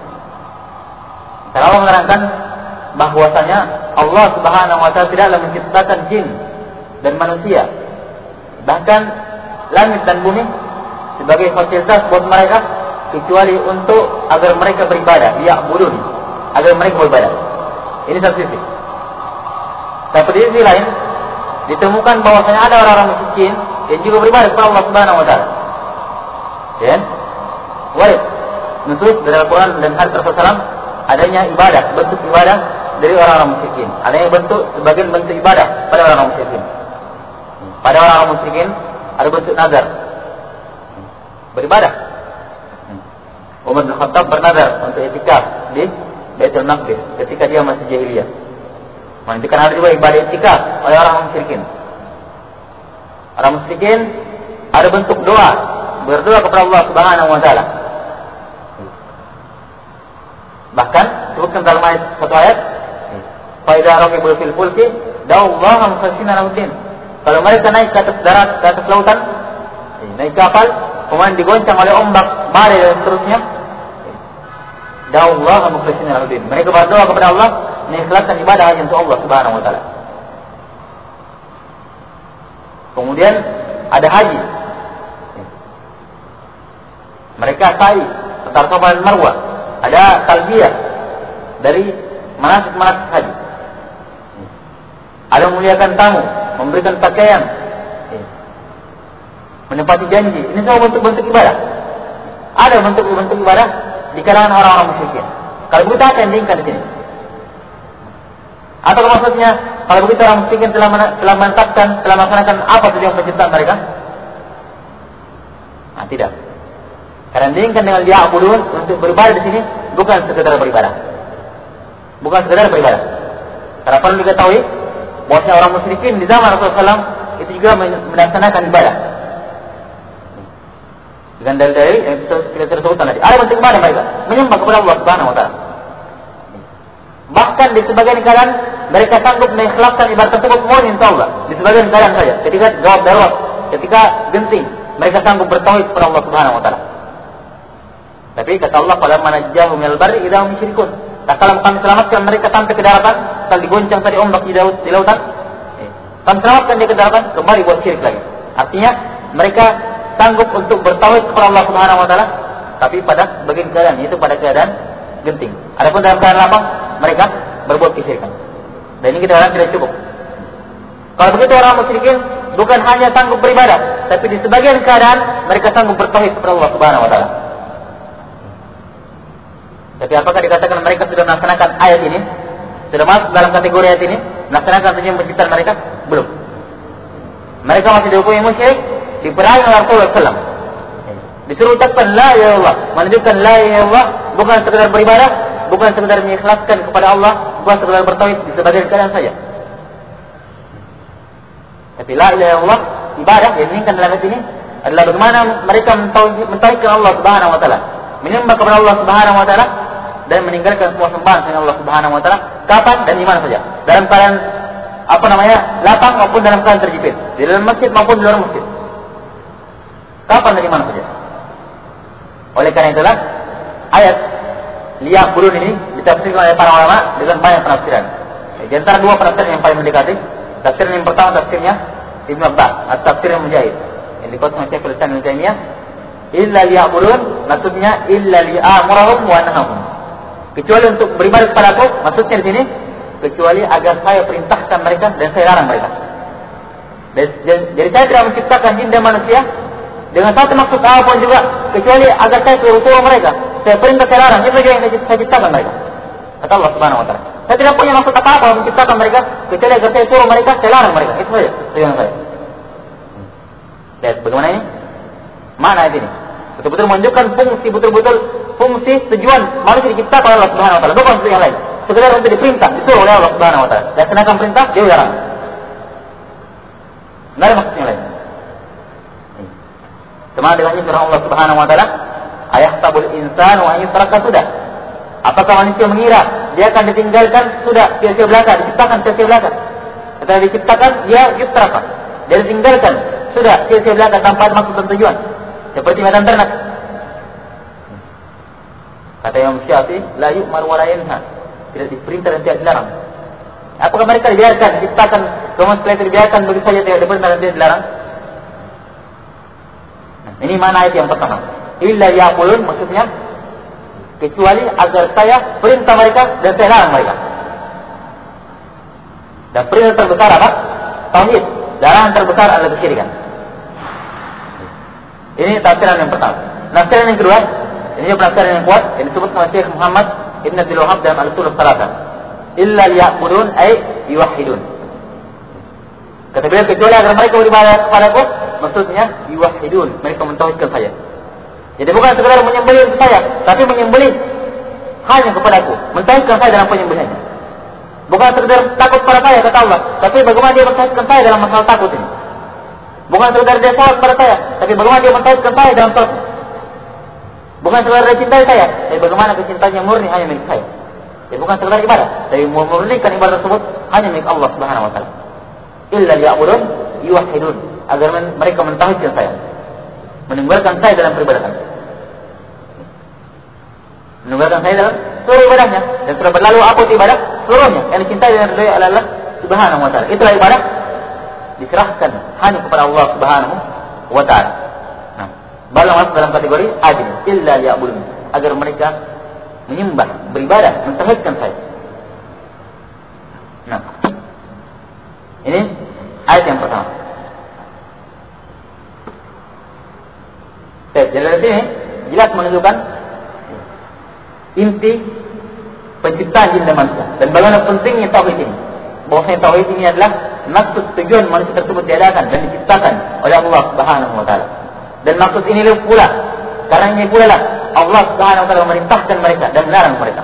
Kalau menerangkan bahwasanya Allah Subhanahu wa taala tidaklah menciptakan jin dan manusia, bahkan langit dan bumi sebagai fasilitas buat mereka kecuali untuk agar mereka beribadah, ya'budun, agar mereka beribadah. Ini satu sisi. Tapi di sisi lain ditemukan bahwasanya ada orang-orang miskin yang juga beribadah kepada Allah Subhanahu wa taala. Ya. Waris nusus dari Al-Qur'an dan hadis Rasulullah adanya ibadah, bentuk ibadah dari orang-orang musyrikin. Adanya bentuk sebagian bentuk ibadah pada orang-orang musyrikin. Pada orang-orang musyrikin ada bentuk nazar, beribadah. Umar bin Khattab bernazar untuk i'tikaf di Baitul Maqdis ketika dia masih jahiliyah. Menunjukkan ada juga ibadah i'tikaf oleh orang musyrikin. Orang musyrikin ada bentuk doa, berdoa kepada Allah Subhanahu wa taala. Bahkan sebutkan dalam ayat satu ayat, fa idza raqibu fil fulki da'allaha mukhlishina lahu-din. Kalau mereka naik ke atas darat, ke atas lautan, naik kapal, kemudian digoncang oleh ombak, badai dan seterusnya, da'allaha mukhlishina lahu-din. Mereka berdoa kepada Allah mengikhlaskan ibadah hanya untuk Allah Subhanahu wa taala. Kemudian ada haji. Mereka sa'i antara Safa dan Marwah. Ada talbiyah dari manasik-manasik haji. Ada memuliakan tamu, memberikan pakaian, menepati janji. Ini semua bentuk-bentuk ibadah. Ada bentuk-bentuk ibadah di kalangan orang-orang musyrikin. Kalau begitu apa yang diinginkan di sini? Atau maksudnya kalau begitu orang musyrikin telah menetapkan, telah melaksanakan apa tujuan penciptaan mereka? Nah, tidak. Karena diinginkan dengan liya'budun untuk beribadah di sini bukan sekedar beribadah. Bukan sekedar beribadah. Karena perlu diketahui bahwa orang musyrikin di zaman Rasulullah SAW itu juga melaksanakan ibadah. Dengan dalil-dalil yang kita tersebutkan tadi. Ada bentuk ibadah mereka menyembah kepada Allah Subhanahu wa taala. Bahkan di sebagian keadaan mereka sanggup mengikhlaskan ibadah tersebut murni untuk Allah. Di sebagian keadaan saja. Ketika jawab darurat, ketika genting, mereka sanggup bertauhid kepada Allah Subhanahu wa taala. Tapi kata Allah, "Qala manajjahum minal barri idza hum musyrikun." Tatkala kami selamatkan mereka sampai ke daratan, setelah digoncang tadi ombak di lautan, kami selamatkan dia ke daratan, kembali buat syirik lagi. Artinya mereka sanggup untuk bertauhid kepada Allah Subhanahu wa taala, tapi pada bagian keadaan, yaitu pada keadaan genting. Adapun dalam keadaan lapang, mereka berbuat kesyirikan. Dan ini kita tidak cukup. Kalau begitu orang musyrikin bukan hanya sanggup beribadah, tapi di sebagian keadaan mereka sanggup bertauhid kepada Allah Subhanahu wa taala. Tapi apakah dikatakan mereka sudah melaksanakan ayat ini? Sudah masuk dalam kategori ayat ini? Melaksanakan tujuan penciptaan mereka? Belum. Mereka masih dihukumi musyrik, diperangi oleh Rasulullah SAW. Disuruh ucapkan la ilaha illallah, menunjukkan la ilaha illallah bukan sekedar beribadah, bukan sekedar mengikhlaskan kepada Allah, bukan sekedar bertauhid di sebagian keadaan saja. Tapi la ilaha illallah, ibadah yang diinginkan dalam ayat ini adalah bagaimana mereka mentauhidkan Allah Subhanahu wa taala, menyembah kepada Allah Subhanahu wa taala dan meninggalkan semua sembahan selain Allah Subhanahu wa taala, kapan dan di mana saja. Dalam keadaan lapang maupun dalam keadaan terjepit, di dalam masjid maupun di luar masjid. Kapan dan di mana saja. Oleh karena itulah ayat liya'budun ini ditafsirkan oleh para ulama dengan banyak penafsiran. Di antara dua penafsiran yang paling mendekati, tafsiran yang pertama tafsirnya Ibnu Abbas, at-tafsir Mujahid. Yang dikutip oleh Syekhul Islam Ibnu Taimiyah, illa liya'budun maksudnya illa li'amurahum wa nahahum. Kecuali untuk beribadah kepadaku, maksudnya di sini kecuali agar saya perintahkan mereka dan saya larang mereka. Jadi saya tidak menciptakan jin dan manusia dengan satu maksud apapun juga kecuali agar saya suruh mereka, saya perintah, saya larang. Itu saja yang saya ciptakan mereka. Kata Allah Subhanahu wa taala. Saya tidak punya maksud apa-apa menciptakan mereka kecuali agar saya suruh mereka, saya larang mereka. Itu saja tujuan saya. Lihat bagaimana ini? Mana ayat ini? Betul-betul menunjukkan betul-betul fungsi tujuan manusia diciptakan oleh Allah Subhanahu wa taala, bukan untuk yang lain. Sekedar untuk diperintah, disuruh oleh Allah Subhanahu wa taala. Laksanakan perintah, dia larang. Enggak ada maksud yang lain. Sama dengan firman Allah Subhanahu wa taala, ayahsabul insanu an yusraka sudah. Apakah manusia mengira dia akan ditinggalkan sudah sia-sia belaka, diciptakan sia-sia belaka? Setelah diciptakan dia yusraka. Dia ditinggalkan sudah sia-sia belaka tanpa ada maksud dan tujuan. Seperti medan ternak. Kata Imam Syafi'i, la yu'mar wa la yanha. Tidak diperintah dan tidak dilarang. Apakah mereka dibiarkan diciptakan kemudian setelah itu dibiarkan begitu saja tidak diperintah dan tidak dilarang? Ini mana ayat yang pertama. Illa yaqulun maksudnya kecuali agar saya perintah mereka dan saya larang mereka. Dan perintah terbesar apa? Tauhid. Larangan terbesar adalah kesyirikan. Ini tafsiran yang pertama. Tafsiran yang kedua, ini tafsiran yang kuat yang disebut oleh Syekh Muhammad Ibn Abdul Wahhab dalam Al-Usul As-Salatah. Illa yaqulun ay yuwahhidun. Kata beliau kecuali agar mereka beribadah kepadaku, maksudnya yuwahhidun, mereka mentauhidkan saya. Jadi bukan sekedar menyembelih saya, tapi menyembelih hanya kepadaku, mentauhidkan saya dalam penyembelihannya. Bukan sekedar takut pada saya kata Allah, tapi bagaimana dia mentauhidkan saya dalam masalah takut ini. Bukan sekedar dia sholat pada saya, tapi bagaimana dia mentauhidkan saya dalam sholat. Bukan sekedar dia cintai saya, tapi bagaimana kecintaannya murni hanya milik saya. Jadi bukan sekedar ibadah, tapi memurnikan ibadah tersebut hanya milik Allah Subhanahu wa taala. Illa liya'budun yuwahhidun, agar mereka mentauhidkan saya, meninggalkan saya dalam peribadatan, meninggalkan saya dalam seluruh ibadahnya, dan sudah berlalu apa ibadah seluruhnya yang dicintai dan diridhai oleh Allah Subhanahu wa taala. Itulah ibadah diserahkan hanya kepada Allah Subhanahu wa taala. Nah, baru masuk dalam kategori adil, illa liya'budun, agar mereka menyembah, beribadah, mentauhidkan saya. Nah, ini ayat yang pertama. Jadi dari sini jelas menunjukkan inti penciptaan jin dan manusia dan bagaimana pentingnya tauhid ini. Bahwasanya tauhid ini adalah maksud tujuan manusia tersebut diadakan dan diciptakan oleh Allah Subhanahu wa taala. Dan maksud ini pula, karena ini pula lah Allah Subhanahu wa taala memerintahkan mereka dan melarang mereka.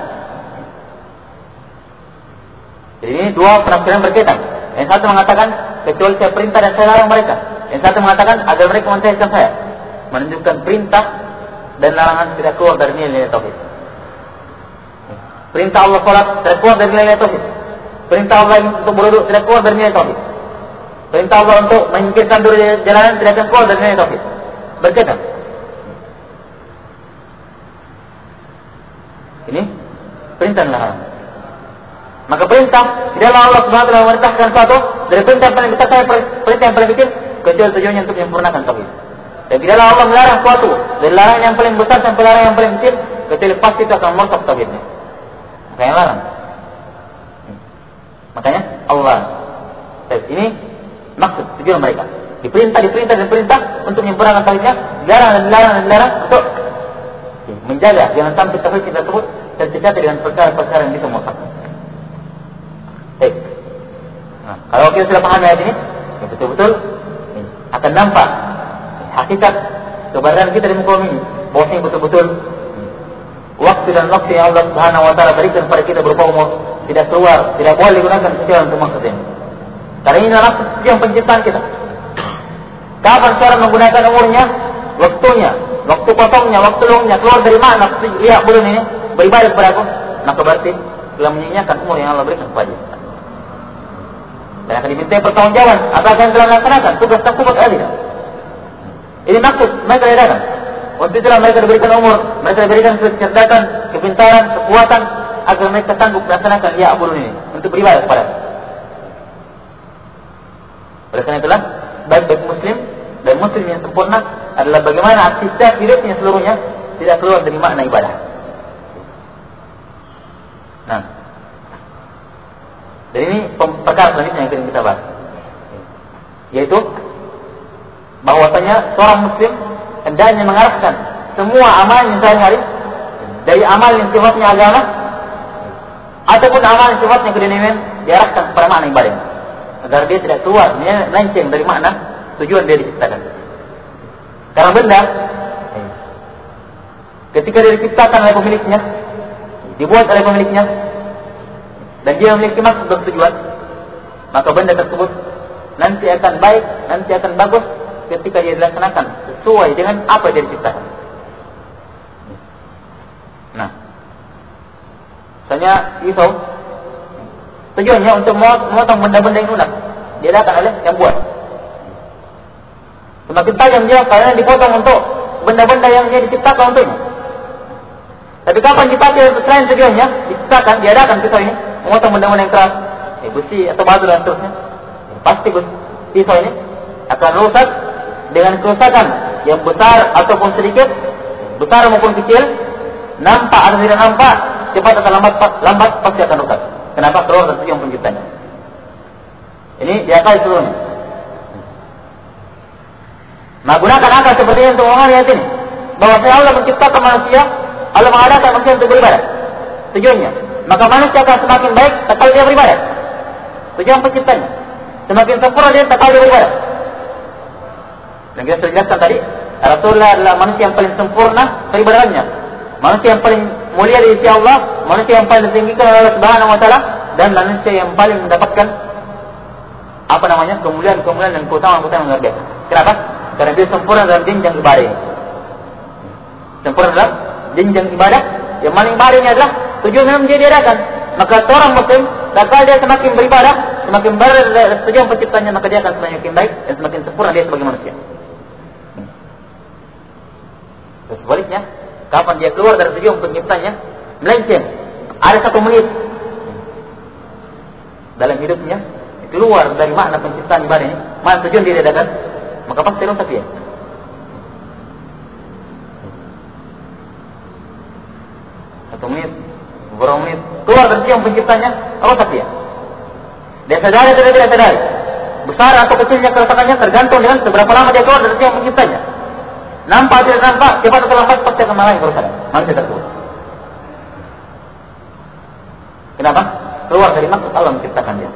Jadi ini dua penafsiran berkaitan. Yang satu mengatakan kecuali saya perintah dan saya larang mereka. Yang satu mengatakan agar mereka mentauhidkan saya. Menunjukkan perintah dan larangan tidak keluar dari nilai tauhid. Perintah Allah salat tidak keluar dari nilai tauhid. Perintah Allah untuk berwudu tidak keluar dari nilai tauhid. Perintah Allah untuk menyingkirkan duri jalanan tidak akan keluar dari nilai tauhid. Berkaitan. Ini perintah dan larangan. Maka perintah tidaklah Allah Subhanahu wa taala memerintahkan suatu dari perintah yang paling besar sampai perintah yang paling kecil kecuali tujuannya untuk menyempurnakan tauhid. Dan tidaklah Allah melarang suatu dari larangan yang paling besar sampai larangan yang paling kecil kecuali pasti itu akan merusak tauhidnya. Makanya larang. Makanya Allah. Ini maksud tujuan mereka. Diperintah untuk menyempurnakan tauhidnya, dilarang untuk menjaga jangan sampai tauhid tersebut terdekat dengan perkara-perkara yang bisa merusak. Baik. Nah, kalau kita sudah paham ayat ini, ya betul-betul akan nampak hakikat keberadaan kita di muka ini. Bahwasanya betul-betul waktu dan waktu yang Allah Subhanahu Wa Taala berikan kepada kita berupa umur tidak keluar, tidak boleh digunakan kecuali untuk maksud ini. Karena ini adalah yang penciptaan kita. Kapan cara menggunakan umurnya, waktunya, waktu kosongnya, waktu luangnya keluar dari mana? Lihat bulan ini beribadah kepada aku, maka berarti telah menyanyiakan umur yang Allah berikan kepada kita. Dan akan diminta pertanggungjawaban apakah yang telah melaksanakan tugas tersebut atau tidak. Ini maksud mereka adakan. Untuk itulah mereka diberikan umur, mereka diberikan kecerdasan, kepintaran, kekuatan agar mereka sanggup melaksanakan ya bulan ini untuk beribadah kepada Allah. Oleh karena itulah baik muslim dan muslim yang sempurna adalah bagaimana aktivitas hidupnya seluruhnya tidak keluar dari makna ibadah. Nah, dan ini perkara selanjutnya yang akan kita bahas, yaitu bahwasanya seorang muslim hendaknya mengarahkan semua amal yang sehari-hari dari amal yang sifatnya agama ataupun amal yang sifatnya keduniaan diarahkan kepada makna ibadah, agar dia tidak keluar melenceng dari makna tujuan dia diciptakan. Karena benda ketika dia diciptakan oleh pemiliknya, dibuat oleh pemiliknya, dan dia memiliki maksud dan tujuan, maka benda tersebut nanti akan baik, nanti akan bagus ketika dia dilaksanakan sesuai dengan apa yang dia diciptakan. Nah, misalnya pisau, tujuannya untuk memotong benda-benda yang lunak, diadakan oleh yang buat. Semakin tajam dia karena dipotong untuk benda-benda yang dia diciptakan untuknya. Tapi kapan dipakai selain tujuannya, diciptakan, diadakan pisau ini memotong benda-benda yang keras, besi atau batu dan seterusnya, pasti pisau ini akan rusak dengan kerusakan yang besar ataupun sedikit, besar maupun kecil, nampak atau tidak nampak, cepat atau lambat pasti akan rusak. Kenapa? Keluar dari tujuan penciptanya. Ini diakali seluruhnya. Nah, gunakan akal seperti ini untuk memahami ayat ini, bahwa Allah menciptakan manusia, Allah mengadakan manusia untuk beribadah. Tujuannya, maka manusia akan semakin baik tatkala dia beribadah. Tujuan penciptanya, semakin sempurna dia tatkala dia beribadah. Dan kita sudah jelaskan tadi, Rasulullah adalah manusia yang paling sempurna peribadahannya, manusia yang paling mulia di sisi Allah, manusia yang paling ditinggikan oleh Allah Subhanahu Wa Taala, dan manusia yang paling mendapatkan kemuliaan dan keutamaan yang luar biasa. Kenapa? Karena dia sempurna dalam jenjang ibadah. Sempurna dalam jenjang ibadah yang paling ini adalah tujuan yang dia diadakan. Maka seorang muslim, tatkala dia semakin beribadah, semakin berada tujuan penciptanya, maka dia akan semakin baik dan semakin sempurna dia sebagai manusia. Sebaliknya, kapan dia keluar dari tujuan penciptanya, melenceng, ada 1 menit dalam hidupnya keluar dari makna penciptaan ibadah ini, makna tujuan dia diadakan, maka pasti rusak dia. Beberapa menit keluar dari tujuan penciptanya, rusak dia. Dia sadari atau tidak sadari, besar atau kecilnya kerusakannya tergantung dengan seberapa lama dia keluar dari tujuan penciptanya. Nampak tidak nampak, cepat atau lambat pasti akan mengalami kerusakan manusia tersebut. Kenapa? Keluar dari maksud Allah menciptakan dia.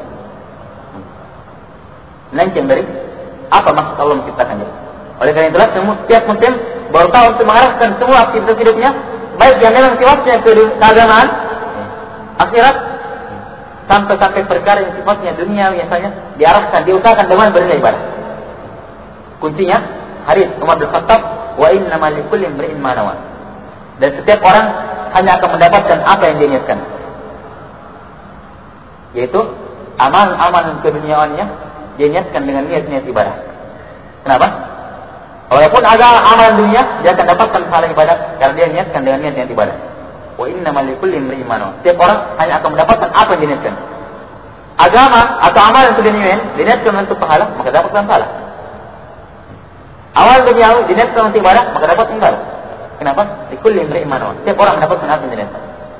Melenceng dari apa maksud Allah menciptakan dia. Oleh karena itulah setiap muslim berusaha untuk mengarahkan semua aktivitas hidupnya, baik yang memang sifatnya keagamaan, akhirat, sampai perkara yang sifatnya dunia biasanya diarahkan, diusahakan dengan beribadah. Kuncinya hadis Umar bin Khattab, wa innamal likulli imri'in ma nawa. Dan setiap orang hanya akan mendapatkan apa yang dia niatkan, yaitu amal-amal keduniaannya dia niatkan dengan niat-niat ibadah. Kenapa? Walaupun ada amal dunia, dia akan dapatkan pahala ibadah karena dia niatkan dengan niat-niat ibadah. Wa innamal likulli imri'in ma nawa. Setiap orang hanya akan mendapatkan apa yang dia niatkan. Agama atau amal yang keduniaan diniatkan untuk pahala, maka dapatkan pahala. Awal duniawi diniatkan untuk ibadah, maka dapat ibadah. Kenapa? Likulli imri'in ma nawa. Setiap orang mendapatkan apa yang diniatkan.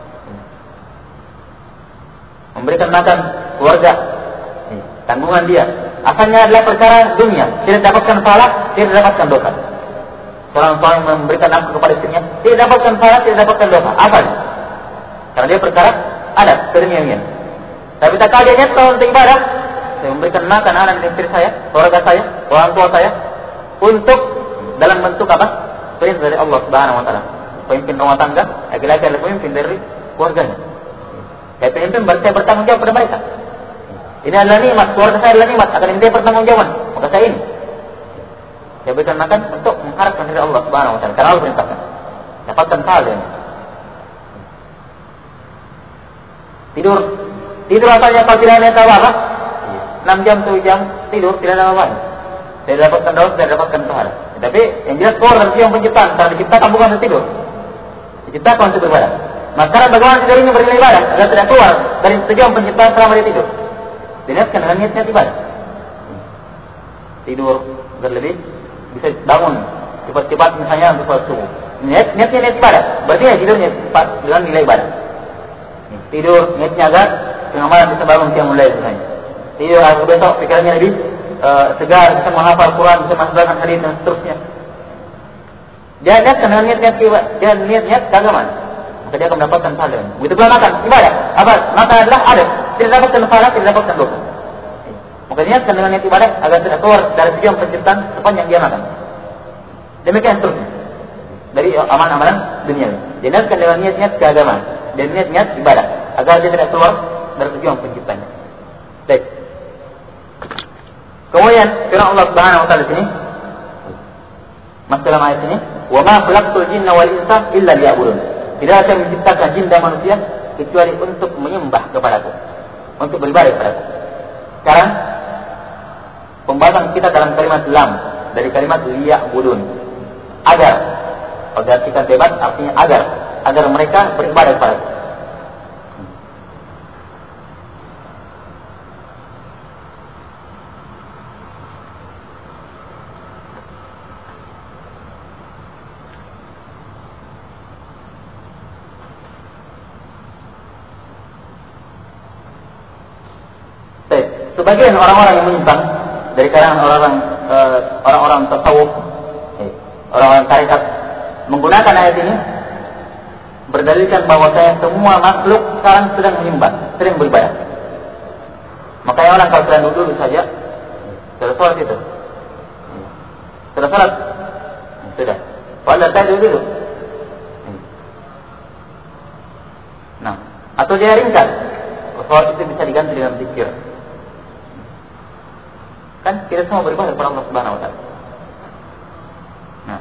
Memberikan makan keluarga, tanggungan dia, asalnya adalah perkara dunia, tidak dapatkan pahala, tidak dapatkan dosa. Seorang suami memberikan nafkah kepada istrinya, tidak dapatkan pahala, tidak dapatkan dosa. Asalnya Karena dia perkara adat, keduniawian. Tapi tak kala dia nyata untuk ibadah, saya memberikan makan anak dan istri saya, keluarga saya, orang tua saya, untuk dalam bentuk apa? Perintah dari Allah Subhanahu Wa Taala. Pemimpin rumah tangga, laki-laki adalah pemimpin dari keluarganya. Saya pemimpin, saya bertanggung jawab pada mereka. Ini adalah nikmat, keluarga saya adalah nikmat, akan diminta pertanggungjawaban. Maka saya ini, saya berikan makan untuk mengharapkan dari Allah Subhanahu Wa Taala. Karena Allah perintahkan, dapatkan pahala ini. Tidur asalnya kalau tidak ada apa-apa, 6 jam 7 jam tidur tidak ada apa-apa. Tidak dapatkan dosa, tidak dapatkan pahala. Tapi yang jelas keluar dari siang penciptaan, karena diciptakan bukan untuk tidur, diciptakan untuk beribadah. Maka bagaimana tidak ingin beribadah agar tidak keluar dari tujuan penciptaan selama dia tidur? Diniatkan dengan niatnya ibadah. Tidur agar lebih bisa bangun cepat-cepat misalnya untuk sholat subuh. Niatnya niat ibadah. Berarti ya tidurnya cepat dengan nilai ibadah. Tidur niatnya agar tengah malam bisa bangun siang mulai misalnya. Tidur agar besok pikirannya lebih segar, bisa menghafal Quran, bisa menghafalkan hadis dan seterusnya. Dia niatkan dengan niat keagamaan. Maka dia akan mendapatkan pahala. Begitu pula makan, ibadah. Apa? Makan adalah adat. Tidak dapatkan pahala, tidak dapatkan dosa. Maka niatkan dengan niat ibadah agar tidak keluar dari tujuan penciptaan sepanjang dia makan. Demikian seterusnya. Dari amalan-amalan dunia. Dia niatkan dengan niat-niat keagamaan dan niat-niat ibadah agar dia tidak keluar dari tujuan penciptanya. Baik. Kemudian firman Allah Subhanahu Wa Taala di sini, dalam ayat ini, "Wa ma khalaqtul jinna wal insa illa liya'budun." Tidak ada menciptakan jin dan manusia kecuali untuk menyembah kepadaku, untuk beribadah kepadaku. Sekarang pembahasan kita dalam kalimat lam dari kalimat liya'budun. Agar, kalau diartikan bebas artinya agar mereka beribadah kepadaku. Sebagian orang-orang yang menyimpang dari kalangan orang-orang tasawuf, orang-orang tarekat, menggunakan ayat ini berdalilkan bahwa semua makhluk sekarang sedang menyembah, sedang beribadah. Makanya orang kalau sedang duduk saja, sudah sholat itu, sudah sholat, sudah. Walau saya duduk. Nah, atau dia ringkas, sholat itu bisa diganti dengan zikir. Kan kita semua beribadah kepada Allah Subhanahu Wa Taala. Nah,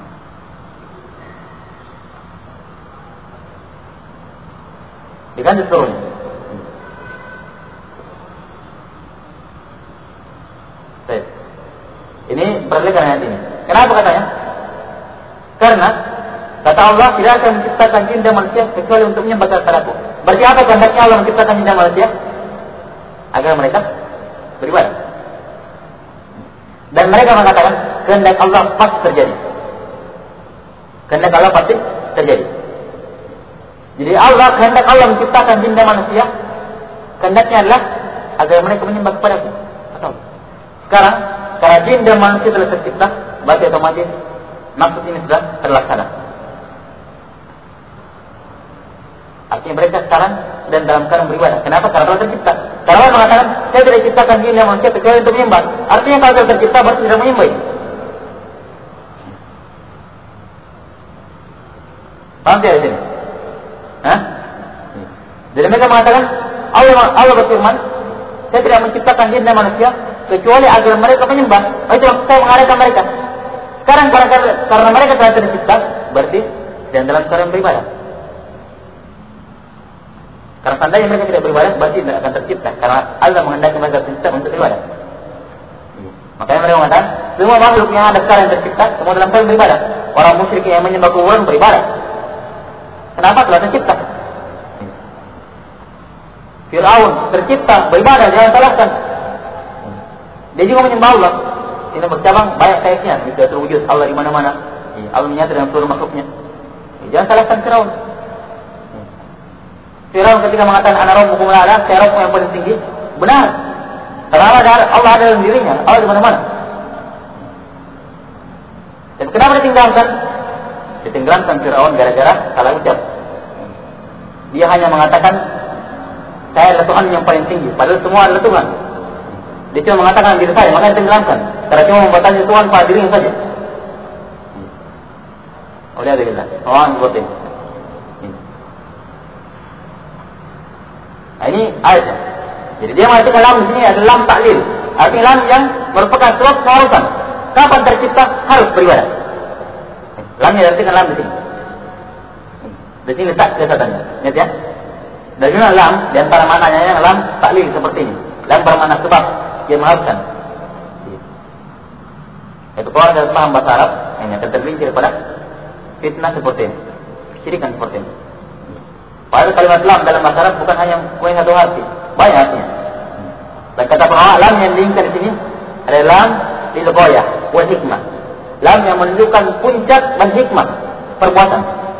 diganti seluruhnya. Baik. Ini berdasarkan ayat ini. Kenapa katanya? Karena kata Allah tidak akan menciptakan jin dan manusia kecuali untuk menyembah kepadaku. Berarti apa kehendaknya Allah menciptakan jin dan manusia? Agar mereka beribadah. Dan mereka mengatakan kehendak Allah pasti terjadi. Kehendak Allah pasti terjadi. Jadi kehendak Allah menciptakan jin dan manusia, kehendaknya adalah agar mereka menyembah kepadaku. Sekarang, karena jin dan manusia telah tercipta, berarti otomatis maksud ini sudah terlaksana. Artinya mereka sekarang dan dalam keadaan beribadah. Kenapa? Karena telah tercipta. Kalau orang mengatakan saya tidak diciptakan jin dan manusia kecuali untuk menyembah, artinya kalau telah tercipta berarti tidak menyembah. Paham tidak di sini? Hah? Jadi mereka mengatakan Allah berfirman, saya tidak menciptakan jin dan manusia kecuali agar mereka menyembah. Itu saya mengarahkan mereka. Sekarang karena mereka telah tercipta, berarti dan dalam keadaan beribadah. Karena seandainya mereka tidak beribadah, berarti tidak akan tercipta. Karena Allah menghendaki mereka tercipta untuk beribadah. Makanya mereka mengatakan, semua makhluk yang ada sekarang tercipta, semua dalam keadaan beribadah. Orang musyrik yang menyembah kuburan beribadah. Kenapa? Telah tercipta. Fir'aun tercipta, beribadah, jangan salahkan. Dia juga menyembah Allah. Ini bercabang banyak kayaknya, bisa terwujud Allah di mana-mana. Allah menyatu dengan seluruh makhluknya. Jangan salahkan Fir'aun. Fir'aun ketika mengatakan ana rabbukum la'ala, saya Rabb yang paling tinggi, benar. Karena Allah ada dalam dirinya, Allah di mana-mana. Dan kenapa ditinggalkan? Ditinggalkan Fir'aun gara-gara salah ucap. dia hanya mengatakan saya adalah Tuhan yang paling tinggi, padahal semua adalah Tuhan. Dia cuma mengatakan diri saya, makanya tenggelamkan. Karena cuma membatasi Tuhan pada dirinya saja. Oleh Allah, orang botin. Nah, ini ayatnya. Jadi dia mengatakan lam di sini adalah lam taklil. Artinya lam yang merupakan sebab keharusan. Kapan tercipta harus beribadah. Lamnya artikan lam di sini. Di sini letak kesesatannya. Ingat ya. Dan juga lam di antara maknanya yang lam taklil seperti ini. Lam bermakna sebab yang mengharuskan. Itu kalau ada paham bahasa Arab, hanya akan tergelincir pada fitnah seperti ini, kesyirikan seperti ini. Padahal kalimat lam dalam bahasa Arab bukan hanya punya satu arti, banyak artinya. Dan kata pengawas lam yang diinginkan di sini adalah lam lil ghayah wal hikmah. Lam yang menunjukkan puncak dan hikmah perbuatan.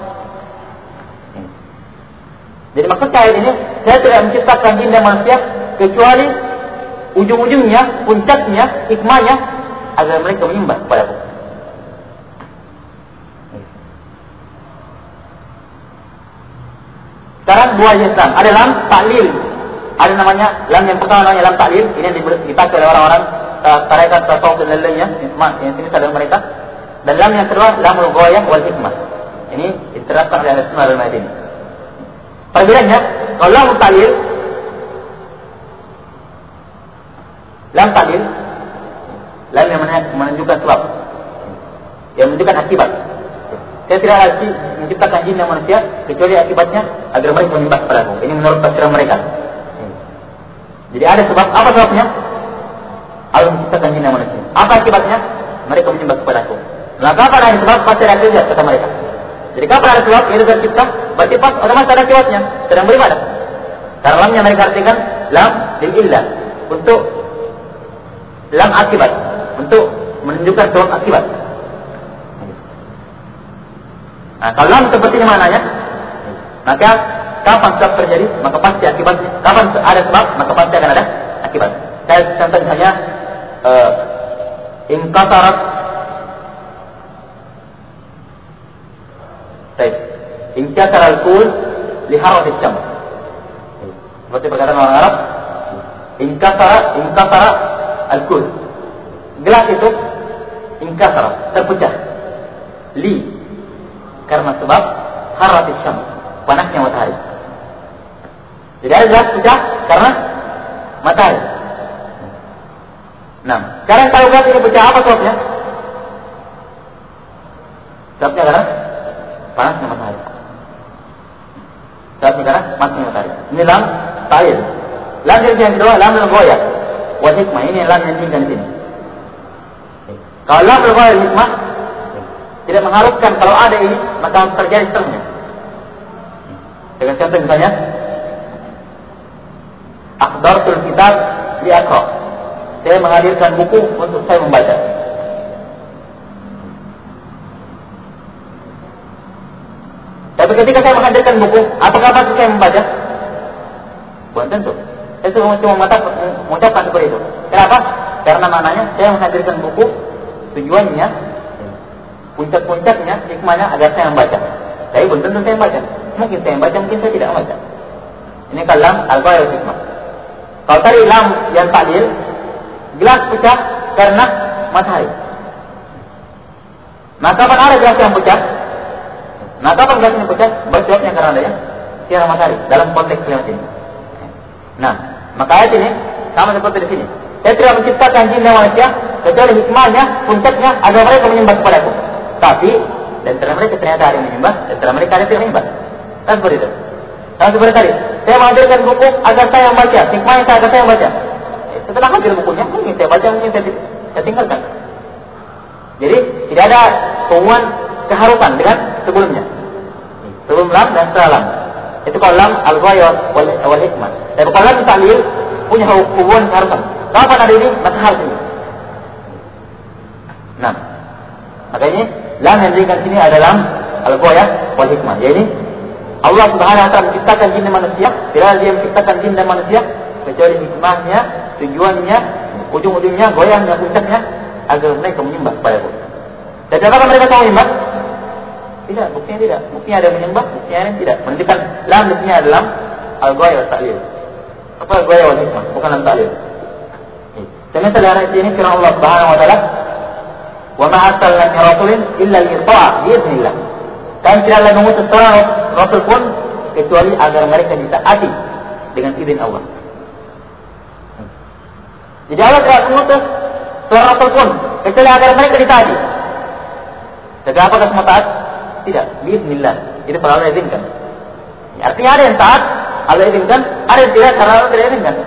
Jadi maksud saya ini, saya tidak menciptakan jin dan manusia kecuali ujung-ujungnya, puncaknya, hikmahnya agar mereka menyembah kepada aku. Sekarang dua Islam, ada lam taklil, ada namanya lam yang pertama namanya lam taklil, ini yang dipakai oleh orang-orang tarekat tasawuf dan lainnya, yang sini sadar mereka. Dan lam yang kedua lamul ghayah wal hikmah. Ini diterapkan oleh Ahli Sunnah wal Jamaah ini. Perbedaannya, kalau lam taklil, lam taklil, lam yang menunjukkan sebab, yang menunjukkan akibat. Saya tidak lagi menciptakan jin dan manusia kecuali akibatnya agar mereka menyembah kepada aku. Ini menurut tafsiran mereka. Jadi ada sebab. Apa sebabnya? Allah menciptakan jin dan manusia. Apa akibatnya? Mereka menyembah kepada aku. Nah, kapan ada sebab? Pasti ada akibat, kata mereka. Jadi kapan ada sebab? Itu tercipta. Berarti pas otomatis ada akibatnya. Sedang beribadah. Karena lamnya mereka artikan lam lil illah, untuk lam akibat, untuk menunjukkan sebab akibat. Nah, kalau lam seperti ini maknanya, maka kapan sebab terjadi, maka pasti akibatnya. Kapan ada sebab, maka pasti akan ada akibat. Saya contoh misalnya, inkasarat, inkasar al-kul liharat al-syams. Seperti perkataan orang Arab, inkasara al-kul. Gelas itu inkasara, terpecah. Li, karena sebab harat al-syams, panasnya matahari. Jadi ada gelas pecah karena matahari. Nah, sekarang kalau gelas ini pecah, apa sebabnya? Sebabnya karena panasnya matahari. Sebabnya karena panasnya matahari. Ini lam ta'il. Lam yang kedua, lam al-ghayah wal hikmah. Ini lam yang tinggal di sini. Kalau lam al-ghayah wal hikmah tidak mengharuskan kalau ada ini, maka harus terjadi setelahnya. Dengan contoh misalnya, akhdartul kitab li'aqra. Saya menghadirkan buku untuk saya membaca. Tapi ketika saya menghadirkan buku, apakah pasti saya membaca? Bukan tentu. Saya cuma mengucapkan seperti itu. Kenapa? Karena maknanya saya menghadirkan buku, tujuannya, puncak-puncaknya, hikmahnya agar saya membaca. Tapi belum tentu saya membaca. Mungkin saya membaca, mungkin saya tidak membaca. Ini kalam al-ghayah wal hikmah. Kalau tadi lam yang taklil, gelas pecah karena matahari. Maka kapan ada gelas yang pecah? Nah, kapan gelas ini pecah? Sebabnya karena adanya sinar matahari dalam konteks yang ini. Nah, maka ayat ini sama seperti di sini. Saya tidak menciptakan jin dan manusia kecuali hikmahnya, puncaknya agar mereka menyembah kepadaku. Tapi dan antara mereka ternyata ada yang menyembah, dan antara mereka ada yang tidak menyembah. Kan seperti itu. Sama seperti tadi, saya menghadirkan buku agar saya membaca, hikmahnya agar saya membaca. Setelah hadir bukunya, mungkin saya baca, mungkin saya tinggalkan. Jadi tidak ada hubungan keharusan dengan sebelumnya. Sebelum lam dan setelah lam. Itu kalau lam al-ghayah wal hikmah. Tapi kalau lam taklil punya hubungan keharusan. Kapan ada ini, maka harus ini. Nah, makanya lam yang diberikan sini adalah lam al-ghayah wal hikmah. Jadi Allah Subhanahu wa taala menciptakan jin dan manusia, tidak ada dia menciptakan jin dan manusia kecuali hikmahnya, tujuannya, ujung-ujungnya, goyahnya, puncaknya agar mereka menyembah kepada Allah. Dan cara mereka tahu menyembah? Tidak, buktinya tidak. Buktinya ada menyembah, buktinya ada tidak. Menunjukkan lam buktinya adalah al-ghaya wa ta'lil. Apa al-ghaya wal hikmah? Bukan al-ta'lil. Ternyata dari sini firman Allah Subhanahu wa taala, "Wa ma arsalna min rasulin illa liyuta'a bi'iznillah." Dan tidaklah mengutus seorang rasul pun kecuali agar mereka ditaati dengan izin Allah. Jadi Allah tidak mengutus seorang rasul pun kecuali agar mereka ditaati. Jadi apakah semua taat? Tidak, biiznillah. Jadi kalau Allah izinkan. Artinya ada yang taat, Allah izinkan, ada yang tidak karena Allah tidak izinkan.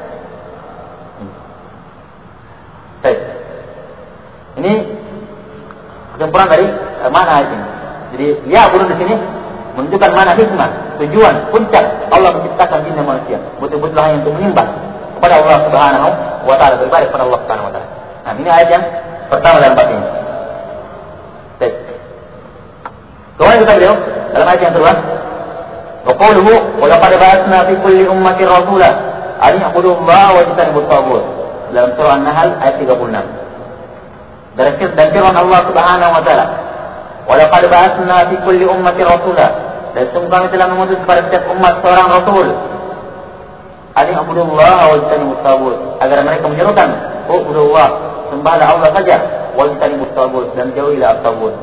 Baik. Ini kesimpulan dari mana ayat ini. Jadi ya burung di sini menunjukkan mana hikmah, tujuan, puncak Allah menciptakan jin dan manusia. Betul-betul hanya untuk menyembah kepada Allah Subhanahu wa taala, beribadah kepada Allah Subhanahu wa taala. Nah, ini ayat yang pertama dalam bab ini. Baik. Kemudian kita lihat dalam ayat yang kedua, wa qawluhu wa laqad ba'atsna fi kulli ummatin rasula an ya'budu Allah wa yajtanibu at-taghut. Dalam surah An-Nahl ayat 36. Dan firman Allah Subhanahu wa taala, "Wa laqad ba'atsna fi kulli ummatin rasula." Dan sungguh kami telah mengutus kepada setiap umat seorang rasul. An ya'budu Allah wa yajtanibu at-taghut. Agar mereka menyerukan, "Ubudullah, sembahlah Allah saja, wa yajtanibu at-taghut, dan jauhilah at-taghut."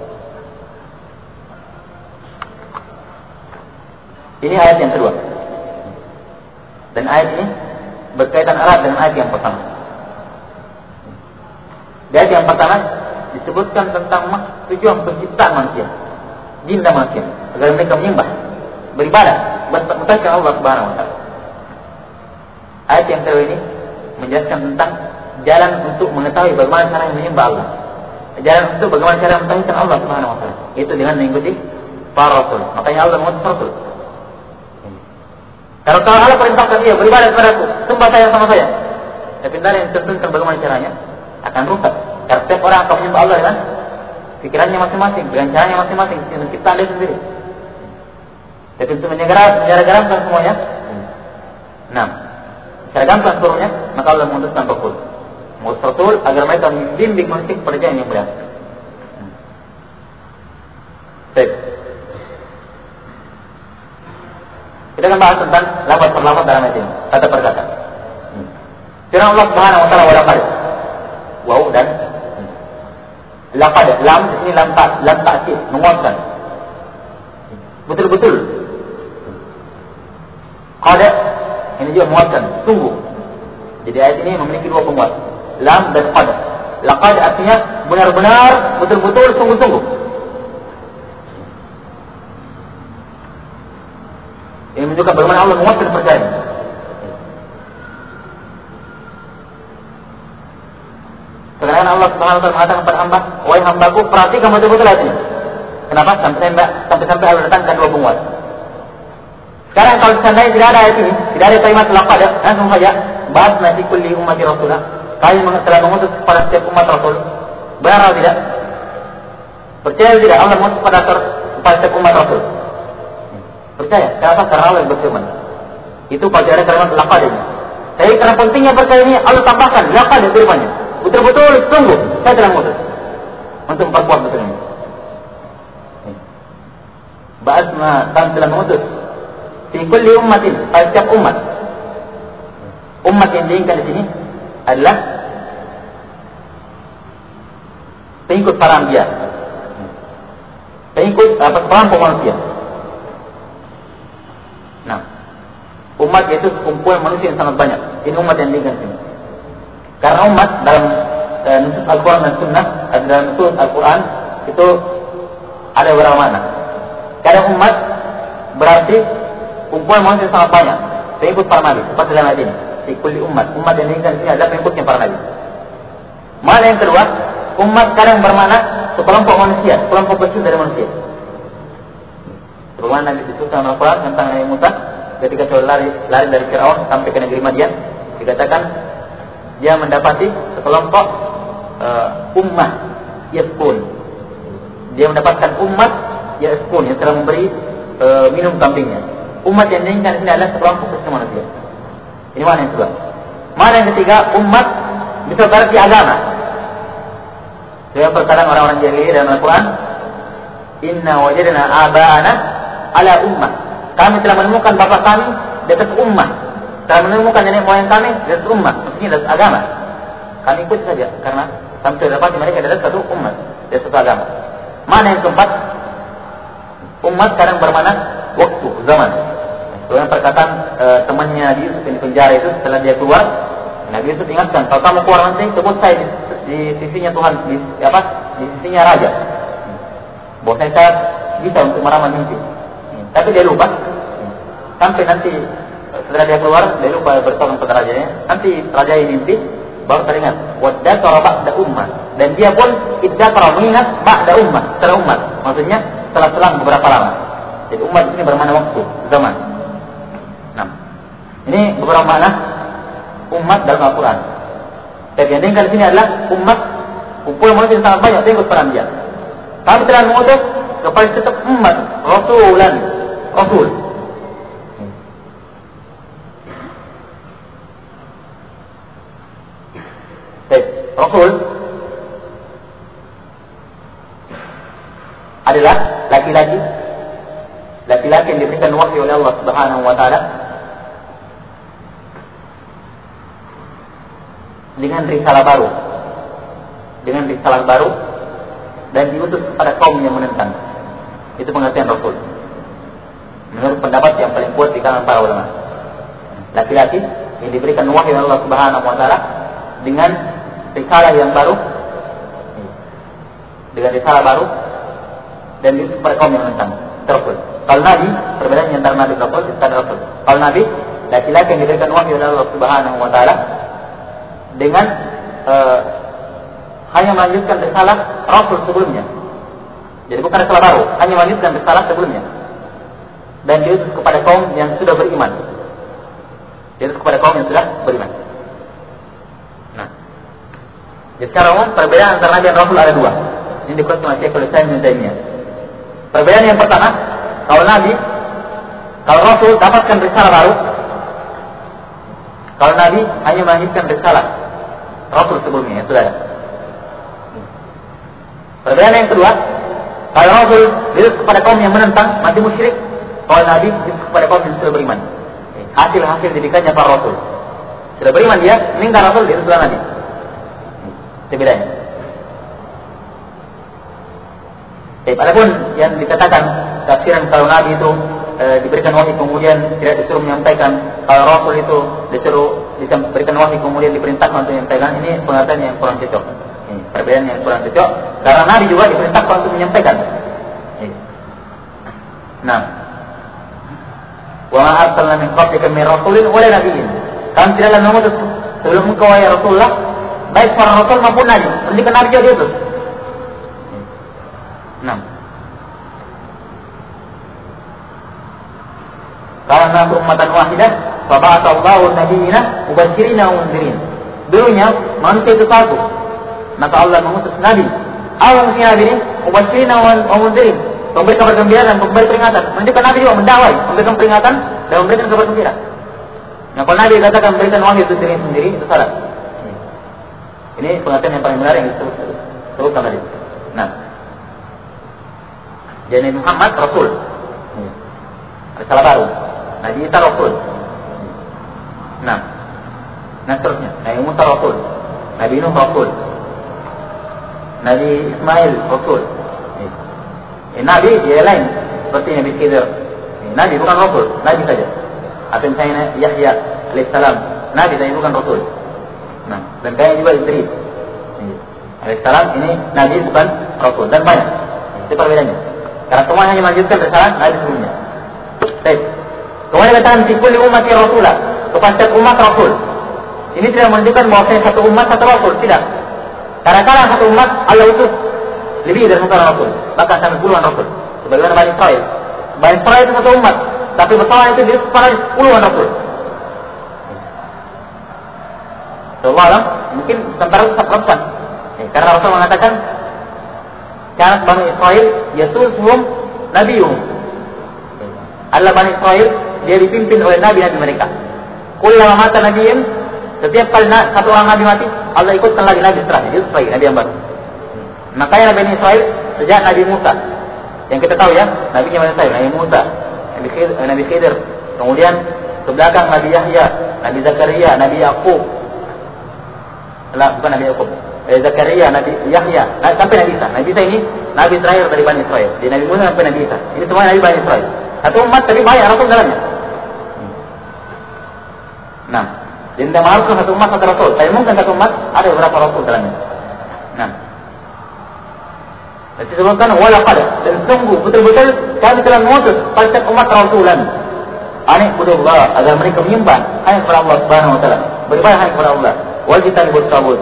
Ini ayat yang kedua. Dan ayat ini berkaitan erat dengan ayat yang pertama. Di ayat yang pertama disebutkan tentang tujuan penciptaan manusia, jin dan manusia, agar mereka menyembah, beribadah, mentasbih Allah Subhanahu wa taala. Ayat yang kedua ini menjelaskan tentang jalan untuk mengetahui bagaimana cara menyembah Allah, jalan untuk bagaimana cara mentauhidkan Allah Subhanahu wa taala, itu dengan mengikuti para rasul. Makanya Allah mengutus rasul. Kalau Allah perintahkan dia beribadah kepadaku, sembah saya sama saya, tapi tidak yang tentukan bagaimana caranya, akan rusak. Karena setiap orang akan menyembah Allah dengan pikirannya masing-masing, dengan caranya masing-masing, dengan ciptaan dia sendiri. Tapi untuk menyeragamkan semuanya, nah, secara gampang seluruhnya, maka Allah mengutuskan rasul, mengutus rasul agar mereka membimbing manusia kepada jalan yang benar. Baik. Kita akan bahas tentang lafaz per lafaz dalam ayat ini, kata per kata. Firman Allah Subhanahu wa taala, wa laqad. Waw dan laqad, lam di sini lam ta'kid, menguatkan. Betul-betul. Qad ini juga menguatkan, sungguh. Jadi ayat ini memiliki dua penguat, lam dan qad. Laqad artinya benar-benar, betul-betul, sungguh-sungguh. Ini menunjukkan bagaimana Allah menguatkan percaya. Sekarang Allah Subhanahu wa taala mengatakan kepada hamba, "Wahai hambaku, perhatikan betul-betul ayat ini." Kenapa? Sampai Allah datangkan dua penguat. Sekarang kalau seandainya tidak ada ayat ini, tidak ada kalimat laqad, langsung saja ba'atsna fi kulli ummatin rasula. Kami telah mengutus kepada setiap umat rasul. Benar atau tidak? Percaya tidak Allah mengutus kepada setiap umat rasul? Percaya. Kenapa? Karena Allah yang berfirman. Itu pasti ada kalimat laqad ini. Tapi karena pentingnya percaya ini, Allah tambahkan laqad di firman-Nya. Betul-betul sungguh saya telah mengutus untuk memperkuat betul ini. Ba'atsna, kami telah mengutus fi kulli ummatin, pada setiap umat. Umat yang diinginkan di sini adalah pengikut para anbiya, pengikut kelompok manusia. Nah, umat yaitu kumpulan manusia yang sangat banyak. Ini umat yang diinginkan sini. Karena umat dalam nusus Al-Quran dan Sunnah, dalam nusus Al-Quran itu ada beberapa makna. Kadang umat berarti kumpulan manusia yang sangat banyak, pengikut para nabi. Seperti dalam ayat ini, di kulli umat yang diinginkan sini adalah pengikutnya para nabi. Makna yang kedua, umat kadang bermakna sekelompok manusia, sekelompok kecil dari manusia. Sebagaimana Nabi disebutkan dalam Al-Quran tentang Nabi Musa ketika lari dari Firaun sampai ke negeri Madian, dikatakan dia mendapati sekelompok ummah yaskun. Dia mendapatkan umat yaskun yang telah memberi minum kambingnya. Umat yang diinginkan ini adalah sekelompok kecil manusia. Ini mana yang kedua. Mana yang ketiga, umat bisa berarti agama. Saya perkataan orang-orang jahiliyah dalam Al-Quran Inna wajadna aba'ana ala ummah. Kami telah menemukan bapak kami di atas ummah. Telah menemukan nenek moyang kami di atas ummah. Maksudnya di atas agama. Kami ikut saja karena kami sudah dapat mereka di atas satu ummah, di atas satu agama. Mana yang keempat? Umat sekarang bermana waktu, zaman. Dengan perkataan temannya Nabi Yusuf di penjara itu, setelah dia keluar, Nabi Yusuf ingatkan, kalau kamu keluar nanti sebut saya di sisinya Tuhan, di sisinya Raja. Bahwa saya bisa untuk meramal mimpi. Tapi dia lupa. Sampai nanti setelah dia keluar, dia lupa bertolong kepada rajanya. Nanti raja ini mimpi, baru teringat. Waddakara ba'da ummah. Dan dia pun iddakara mengingat ba'da ummah, setelah umat. Maksudnya setelah selang beberapa lama. Jadi umat ini bermakna waktu, zaman. Nah, ini beberapa makna umat dalam Al-Quran. Jadi yang diingat di sini adalah umat, kumpulan manusia yang sangat banyak yang ikut peran dia. Kami telah mengutus kepada setiap umat Rasul. Rasul adalah laki-laki yang diberikan wahyu oleh Allah Subhanahu wa taala dengan risalah baru dan diutus kepada kaum yang menentang. Itu pengertian Rasul menurut pendapat yang paling kuat di kalangan para ulama. Laki-laki yang diberikan wahyu oleh Allah Subhanahu wa taala dengan risalah yang baru, dan diutus kepada kaum yang menentang. Rasul. Kalau Nabi, perbedaannya antara Nabi dan Rasul. Kalau Nabi, laki-laki yang diberikan wahyu oleh Allah Subhanahu wa taala dengan hanya melanjutkan risalah Rasul sebelumnya. Jadi bukan risalah baru, hanya melanjutkan risalah sebelumnya. Dan diutus kepada kaum yang sudah beriman. Nah, jadi secara umum perbedaan antara Nabi dan Rasul ada dua. Ini dikutip oleh Syekhul Islam Ibnu Taimiyah. Perbedaan yang pertama, kalau Rasul dapatkan risalah baru, kalau Nabi hanya melanjutkan risalah Rasul sebelumnya, ya sudah. Perbedaan yang kedua, kalau Rasul diutus kepada kaum yang menentang, masih musyrik. Kalau Nabi diutus kepada kaum yang sudah beriman. Hasil didikannya para Rasul. Sudah beriman dia, meninggal Rasul, diutus oleh Nabi. Itu bedanya. Adapun yang dikatakan tafsiran kalau Nabi itu diberikan wahyu kemudian tidak disuruh menyampaikan, kalau Rasul itu diberikan wahyu kemudian diperintahkan untuk menyampaikan, ini pengertian yang kurang cocok. Ini perbedaan yang kurang cocok karena Nabi juga diperintahkan untuk menyampaikan. Nah, wa ma arsalna min qablika min rasulin wala nabiyyin. Kami tidaklah mengutus sebelum engkau wahai Rasulullah, baik para rasul maupun nabi. Pendidikan Nabi juga diutus. Nah, karena ummatan wahidah, fa ba'atsallahu nabiyina mubasysirina wa mundzirin. Dulunya manusia itu satu, maka Allah mengutus nabi. Awal nabi ini mubasysirina wa mundzirin, memberi kabar gembira dan memberi peringatan. Menunjukkan nabi juga mendakwai, memberikan peringatan dan memberikan kabar gembira. Nah, kalau nabi katakan memberikan wahyu itu sendiri itu salah. Ini pengertian yang paling benar yang disebutkan tadi. Nah, jadi Muhammad Rasul, risalah baru. Nabi Isa Rasul. Nah seterusnya. Nabi Musa Rasul, Nabi Nuh Rasul, Nabi Ismail Rasul. Nabi dia lain seperti Nabi Khidir. Nabi bukan Rasul, Nabi saja. Atau misalnya Yahya alaihissalam, Nabi tapi bukan Rasul. Nah, dan kayak juga Idris alaihissalam, ini Nabi bukan Rasul, dan banyak. Itu perbedaannya. Karena semua hanya melanjutkan risalah Nabi sebelumnya. Baik. Kemudian dikatakan fi kulli ummati rasulah, kepada setiap umat Rasul. Ini tidak menunjukkan bahwa satu umat satu Rasul, tidak. Karena kalau satu umat Allah utus lebih dari satu Rasul, bahkan sampai puluhan Rasul. Sebagaimana Bani Israil. Bani Israil itu satu umat, tapi bersama itu diutus pada puluhan Rasul. Allah mungkin sementara itu ratusan. Karena Rasul mengatakan, karena Bani Israil yasusuhum nabiyuhum. Allah Bani Israil dia dipimpin oleh nabi-nabi mereka. Kullama mata nabiyyin, setiap kali satu orang nabi mati, Allah ikutkan lagi nabi setelahnya, itu lagi nabi yang baru. Makanya Bani Israil sejak Nabi Musa Yang kita tahu ya, Nabi Bani Israel, Nabi Musa, Nabi Khidir, kemudian ke belakang Nabi Yahya, Nabi Zakaria, Nabi Yakub. Bukan Nabi Yakub. Zakaria, Nabi Yahya, sampai Nabi Isa. Nabi Isa ini Nabi Israel dari Bani Israel. Di Nabi Musa sampai Nabi Isa. Ini semua Nabi Bani Israel. Satu umat tapi banyak rasul dalamnya. Nah, jadi tidak mengharuskan satu umat satu rasul. Tapi mungkin satu umat ada beberapa rasul dalamnya. Nah, disebutkan walaqad, dan sungguh betul-betul kami telah mengutus pada umat rasulan. Anibudullah, agar mereka menyembah hanya kepada Allah Subhanahu wa taala. Beribadah hanya kepada Allah. Wajtanibut tagut.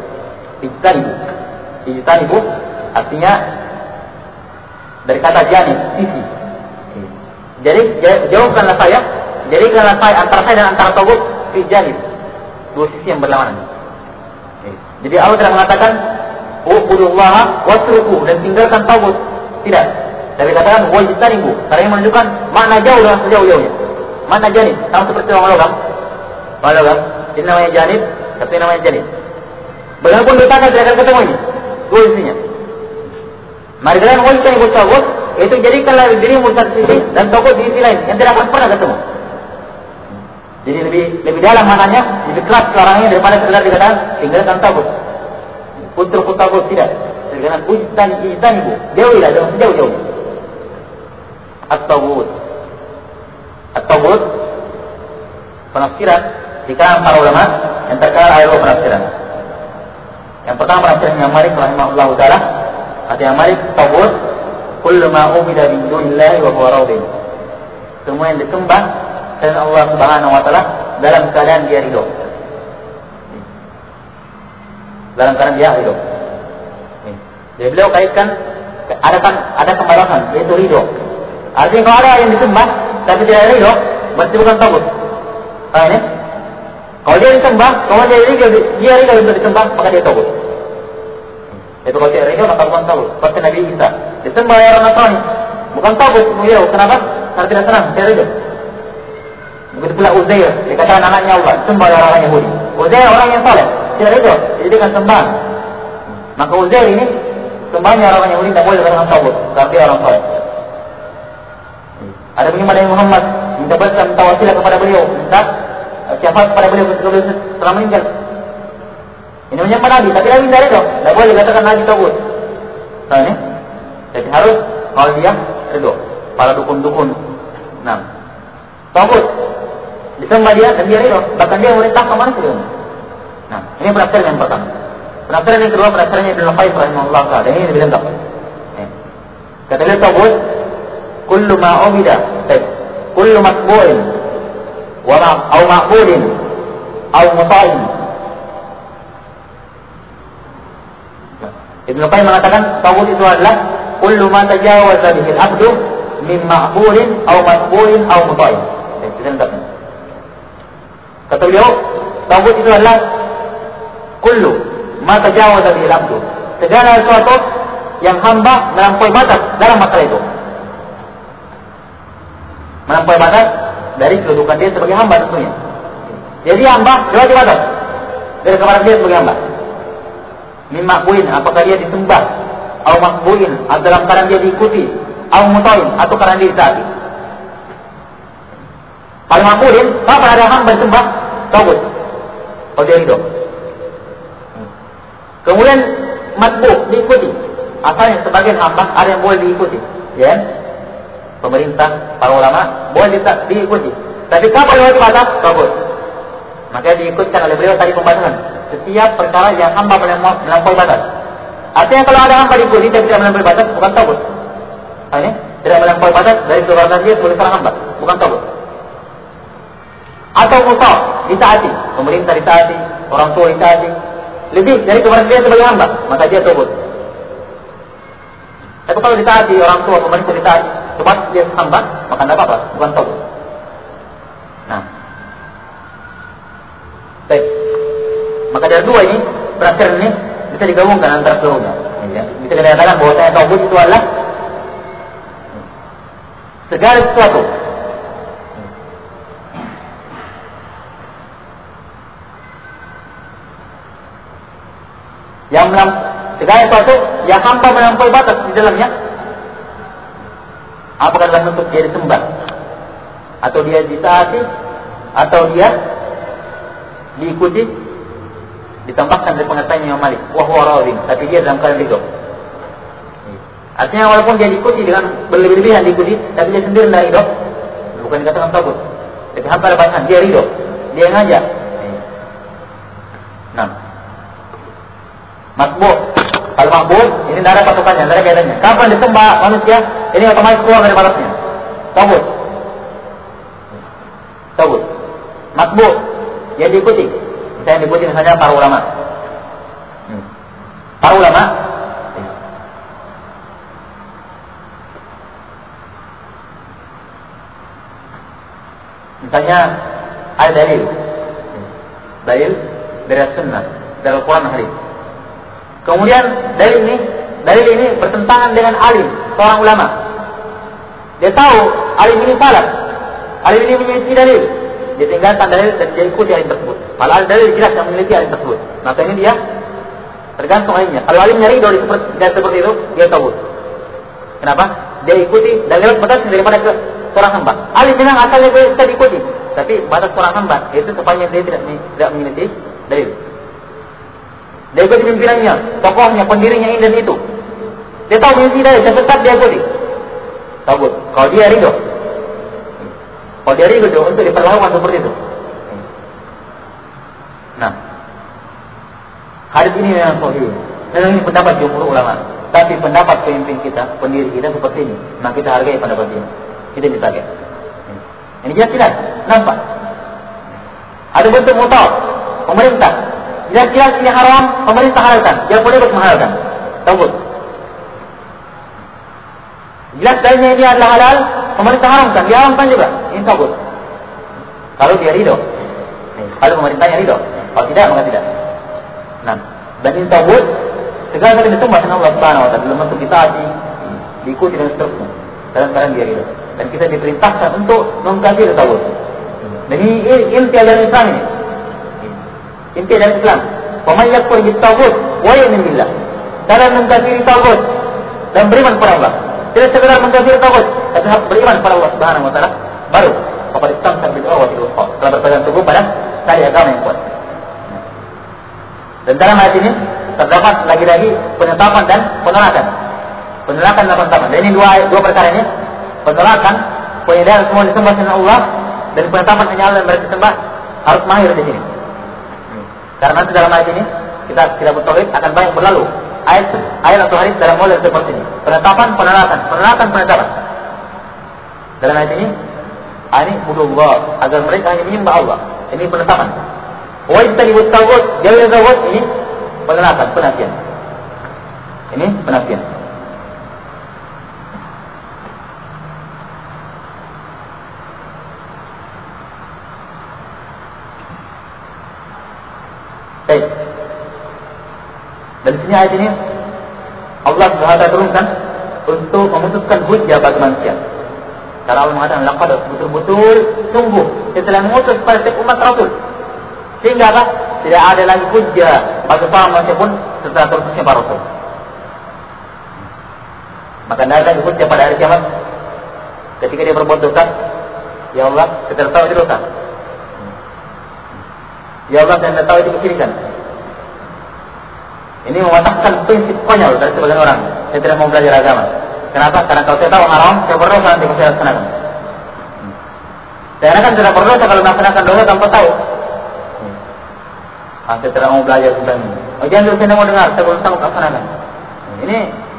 Ijtanibu artinya dari kata janib, sisi. Jadi jauhkanlah saya, jadikanlah saya antara saya dan antara tagut fi janib. Dua sisi yang berlawanan. Jadi Allah telah mengatakan ubudullaha wasruku, dan tinggalkan tagut. Tidak. Tapi katakan wajtanibu, karena yang menunjukkan makna jauh dan sejauh-jauhnya. Makna janib, sama seperti orang logam. Ini namanya janib, tapi namanya janib. Walaupun di tangan tidak akan ketemu ini. Dua isinya. Mari kalian wajtanibu tagut, itu jadikanlah dirimu satu sisi dan tagut di sisi lain yang tidak akan pernah ketemu. Jadi lebih dalam maknanya, lebih keras suaranya daripada sekedar dikatakan tinggalkan tagut. Putra tagut tidak. Dikatakan ijtanibu, jauhilah dengan sejauh-jauh. At-tagut penafsiran di kalangan para ulama yang terkenal ada dua penafsiran. Yang pertama penafsiran Imam Malik rahimahullah taala, kata Imam Malik, tagut kullu ma ubida min dunillahi wa huwa radin. Semua yang disembah selain Allah Subhanahu wa taala dalam keadaan dia ridho. Dalam keadaan dia ridho. Jadi beliau kaitkan ada pembalasan, yaitu ridho. Artinya kalau ada yang disembah tapi tidak ridho, berarti bukan tagut. Ini kalau dia disembah, kalau dia ridho untuk disembah, maka dia tagut. Itu kalau dia ridho, maka bukan tagut. Seperti Nabi Isa disembah oleh orang Nasrani, bukan tagut. Kenapa? Karena tidak senang, tidak ridho. Begitu pula Uzair, dikatakan anaknya Allah, sembah oleh orang Yahudi. Uzair orang yang saleh, tidak ridho, dijadikan sembahan. Maka Uzair ini sembahnya orang Yahudi tidak boleh dengan tagut, karena dia orang saleh. Ada bagaimana Nabi Muhammad minta wasilah kepada beliau, minta syafaat kepada beliau ketika beliau telah meninggal. Ini menyembah Nabi, tapi Nabi tidak ridho, tidak boleh dikatakan Nabi tagut. Nah ini, jadi harus kalau dia ridho. Para dukun-dukun, nah tagut disembah dia dan dia ridho, bahkan dia merintah ke manusia. Nah ini penafsiran yang pertama. Penafsiran yang kedua, penafsirannya Ibnu Qayyim rahimahullah taala, ini lebih lengkap. Kata beliau tagut kullu ma ubida, kullu matbu'in wa au ma'budin au muta'in. Ibnu Qayyim mengatakan tagut itu adalah kullu ma tajawaza bihi al-'abdu min ma'budin au matbu'in au muta'in. Kata beliau, tagut itu adalah kullu ma tajawaza bihi al-'abdu, segala sesuatu yang hamba melampaui batas dalam masalah itu. Melampaui batas dari kedudukan dia sebagai hamba tentunya. Jadi hamba lewat batas dari kepada dia sebagai hamba. Min ma'buin, apakah dia disembah, atau makbuin, atau dalam keadaan dia diikuti, atau mutain, atau karena dia ditaati. Kalau makbuin, kapan ada hamba disembah? Tagut. Kalau dia ridho. Kemudian matbu, diikuti. Asalnya sebagian hamba ada yang boleh diikuti, ya. Pemerintah, para ulama boleh diikuti. Tapi kapan lewat batas? Tagut. Maka diikutkan oleh beliau tadi pembatasan. Setiap perkara yang hamba melampaui batas. Artinya kalau ada hamba diikuti tapi tidak melampaui batas, bukan tagut. Ini tidak melampaui batas dari keluarga dia sebagai seorang hamba, bukan tagut. Atau muta, ditaati, pemerintah ditaati, orang tua ditaati, lebih dari keluarga dia sebagai hamba, maka dia tagut. Tapi kalau ditaati orang tua, pemerintah ditaati, sebab dia hamba, maka tidak apa-apa, bukan tagut. Nah, baik. Maka dari dua ini, penafsiran ini bisa digabungkan antara keduanya. Ya. Bisa dikatakan bahwa tagut itu adalah segala sesuatu yang segala sesuatu yang hamba melampaui batas di dalamnya, Apakah dalam bentuk dia disembah, atau dia ditaati, atau dia diikuti, ditambahkan dari pengertian Imam Malik, wa huwa radin, tapi dia dalam keadaan ridho. Artinya walaupun dia diikuti dengan berlebihan diikuti, tapi dia sendiri tidak ridho, bukan dikatakan tagut. Tapi hampa ada bahasan, dia ridho, dia ngajak. Nah, makbul. Kalau makbul, ini tidak ada patokannya, tidak ada kaitannya. Kapan disembah manusia, ini otomatis keluar dari batasnya. Tagut. Tagut. Makbul, yang diikuti. Misalnya diikuti misalnya para ulama. Para ulama, misalnya ada dalil dari sunnah, dari Al-Quran hadis. Kemudian dalil ini bertentangan dengan alim, seorang ulama. Dia tahu alim ini salah, alim ini memiliki dalil, dia tinggalkan dalil dan dia ikuti alim tersebut. Padahal dalil jelas yang memiliki alim tersebut. Maka ini dia tergantung alimnya. Kalau alimnya ridho seperti itu, dia tahu. Kenapa? Dia ikuti dan lewat batas daripada seorang hamba. Alim memang asalnya bisa diikuti, tapi batas seorang hamba itu sepanjang dia tidak memiliki dalil. Dia ikuti pimpinannya, tokohnya, pendirinya ini dan itu. Dia tahu memiliki dalil, dan tetap dia ikuti. Tahu? Kalau dia ridho, untuk diperlakukan seperti itu. Nah, hadis ini memang sahih. Dan ini pendapat jumhur ulama. Tapi pendapat pemimpin kita, pendiri kita seperti ini. Nah, kita hargai pendapat ini. Kita dipakai. Ini jelas-jelas, nampak. Ada bentuk mutlak, pemerintah. Jelas-jelas ini haram, pemerintah halalkan. Dia boleh menghalalkan. Tahu? Jelas dalilnya ini adalah halal, pemerintah haramkan. Dia haramkan juga. Ini tahu. Kalau dia ridho, kalau pemerintahnya ridho. Kalau tidak, maka tidak. Nah, dan ini tahu. Segala kali disembah dengan Allah Subhanahu wa taala dalam bentuk ditaati, diikuti dan seterusnya. Dalam keadaan dia ridho. Dan kita diperintahkan untuk mengkafiri tagut. Dan ini inti ajaran Islam ini. Inti ajaran Islam. Faman yakfur bit-taghut wa yu'min billah. Dalam mengkafiri tagut dan beriman kepada Allah. Tidak sekedar mengkafiri tagut, tapi harus beriman kepada Allah Subhanahu wa taala, baru kepada Islam dan berdoa bil wusta. Telah berpegang teguh pada tali agama yang kuat. Dan dalam ayat ini terdapat lagi-lagi penetapan dan penolakan. Penolakan dan penetapan. Dan ini dua perkara ini. Penolakan, penyedaran semua disembah selain Allah, dan penetapan hanya Allah yang berarti disembah harus mahir di sini. Karena nanti dalam ayat ini kita tidak bertauhid akan banyak berlalu ayat atau hadis dalam model seperti ini. Penetapan, penetapan. Dalam ayat ini budullah, agar mereka hanya menyembah Allah. Ini penetapan. Wa ijtanibut taghut, jauhi taghut, ini penolakan, penafian. Ini penafian. Baik. Dan di sini ayat ini Allah Subhanahu wa taala turunkan untuk memutuskan hujjah bagi manusia. Karena Allah mengatakan laqad betul-betul sungguh setelah mengutus pada setiap umat Rasul. Sehingga apa? Tidak ada lagi hujjah bagi para manusia pun setelah terutusnya para Rasul. Maka tidak ada lagi hujjah pada hari kiamat ketika dia berbuat dosa. Ya Allah, kita tahu itu dosa. Ya Allah, saya tahu itu kesyirikan. Ini mematahkan prinsip konyol dari sebagian orang. Saya tidak mau belajar agama. Kenapa? Karena kalau saya tahu haram, saya berdosa nanti saya laksanakan. Saya akan tidak berdosa kalau melaksanakan dosa tanpa tahu. Saya tidak mau belajar tentang ini. Oh, jangan dulu, saya tidak mau dengar, saya belum tahu laksanakan. Ini,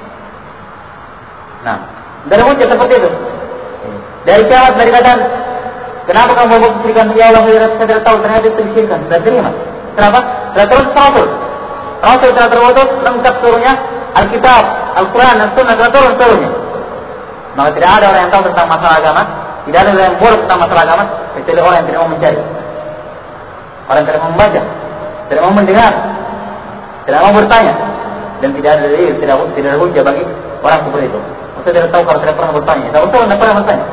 nah, dari muncul seperti itu. Dari kiamat dari katakan, kenapa kamu berbuat kesyirikan? Ya Allah, saya tidak tahu, ternyata itu kesyirikan. Tidak terima. Kenapa? Tidak terus Rasul. Rasul telah terutus lengkap seluruhnya Alkitab, Al-Quran, Al-Sunnah telah turun seluruhnya. Maka tidak ada orang yang tahu tentang masalah agama, tidak ada orang yang bodoh tentang masalah agama, kecuali orang yang tidak mau mencari, orang yang tidak mau membaca, tidak mau mendengar, tidak mau bertanya, dan tidak ada dalil, tidak ada hujjah bagi orang seperti itu. Maksudnya tidak tahu kalau tidak pernah bertanya, tidak tahu tidak pernah bertanya,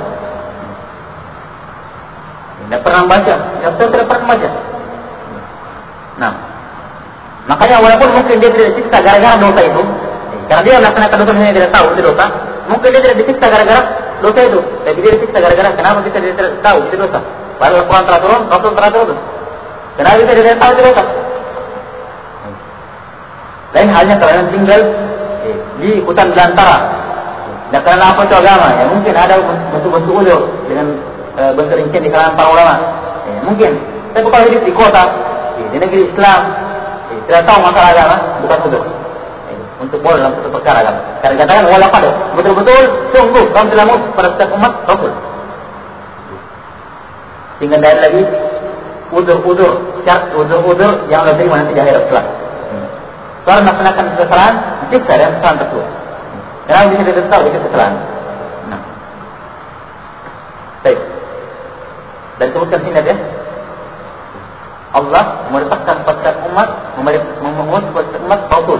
tidak pernah membaca, tidak pernah membaca. Nah, makanya walaupun mungkin dia tidak disiksa gara-gara dosa itu, karena dia melaksanakan dosa yang tidak tahu itu dosa, mungkin dia tidak disiksa gara-gara dosa itu. Tapi dia disiksa gara-gara kenapa kita tidak tahu itu dosa. Padahal Quran telah turun, Rasul telah turun. Kenapa kita tidak tahu itu dosa? Lain halnya kalian tinggal di hutan belantara. Dan karena apa itu agama? Ya mungkin ada bentuk-bentuk uzur dengan bentuk rincian di kalangan para ulama. Ya, mungkin. Tapi kalau hidup di kota, di negeri Islam, tidak tahu masalah agama, bukan uzur. Untuk boleh dalam satu perkara agama. Karena katakan wala qad, betul-betul sungguh kami telah maut pada setiap umat Rasul. Tinggal dari lagi uzur-uzur, syarat uzur-uzur yang lebih terima nanti di akhirat kelak. Soal melaksanakan kesalahan, disiksa dan kesalahan tersebut. Kenapa bisa tidak tahu itu kesalahan? Nah, baik. Dan sebutkan sini ya. Allah memerintahkan kepada umat, memungut kepada umat Rasul.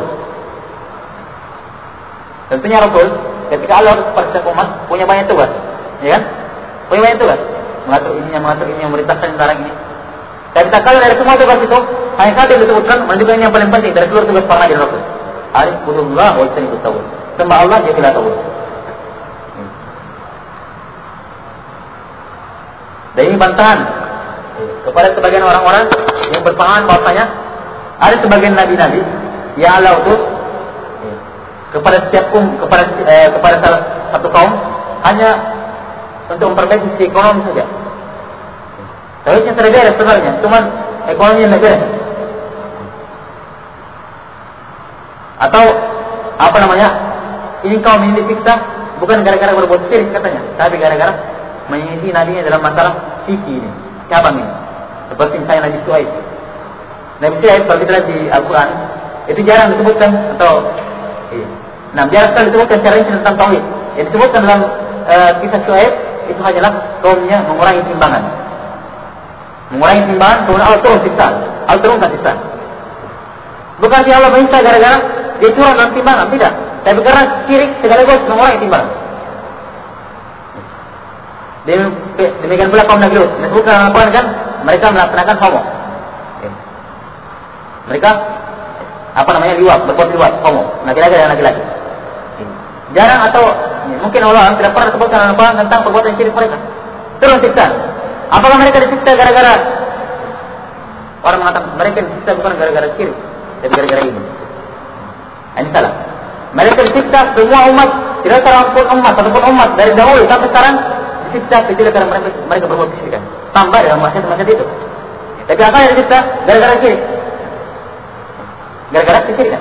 Tentunya Rasul, ketika Allah kepada umat punya banyak tugas, ya kan? Punya banyak tugas, mengatur ini, memerintahkan tentang ini. Dan kita kalau dari semua tugas itu, hanya satu yang disebutkan, menunjukkan yang paling penting dari seluruh tugas para nabi Rasul. Arifudullah wa istanibu tawud. Sembah Allah, jadilah tawud. Dan ini bantahan kepada sebagian orang-orang yang berpaham bahwasanya ada sebagian nabi-nabi yang Allah utus kepada setiap kepada salah satu kaum hanya untuk memperbaiki sisi ekonomi saja. Seharusnya sudah beres sebenarnya, cuman ekonominya tidak beres. Atau apa namanya? Ini kaum ini disiksa bukan gara-gara berbuat syirik katanya, tapi gara-gara mengisi nabinya dalam masalah fikih ini, cabang ini. Seperti misalnya Nabi Suhaib. Nabi Suhaib kalau kita lihat di Al-Quran itu jarang disebutkan atau nah jarang sekali disebutkan secara rinci tentang tauhid. Yang disebutkan dalam kisah Suhaib itu hanyalah kaumnya mengurangi timbangan. Mengurangi timbangan, kemudian Allah turun siksa. Allah turunkan siksa. Bukan si Allah menyiksa gara-gara dia curang dalam timbangan, tidak. Tapi karena syirik sekaligus mengurangi timbangan. Demikian pula kaum Nabi Lut. Disebutkan dalam Al-Quran kan mereka melaksanakan homo. Mereka apa namanya liwat, berbuat liwat, homo, laki-laki dan laki-laki. Jarang atau mungkin Allah tidak pernah sebutkan dalam Al-Quran tentang perbuatan syirik mereka. Turun siksa. Apakah mereka disiksa gara-gara orang mengatakan mereka disiksa bukan gara-gara syirik, tapi gara-gara ini? Ini salah. Mereka disiksa semua umat, tidak seorang pun umat ataupun umat dari dahulu sampai sekarang disiksa tidak karena mereka berbuat kesyirikan. Tambah dalam masyarakat itu. Tapi apa yang disiksa gara-gara syirik? Gara-gara kesyirikan.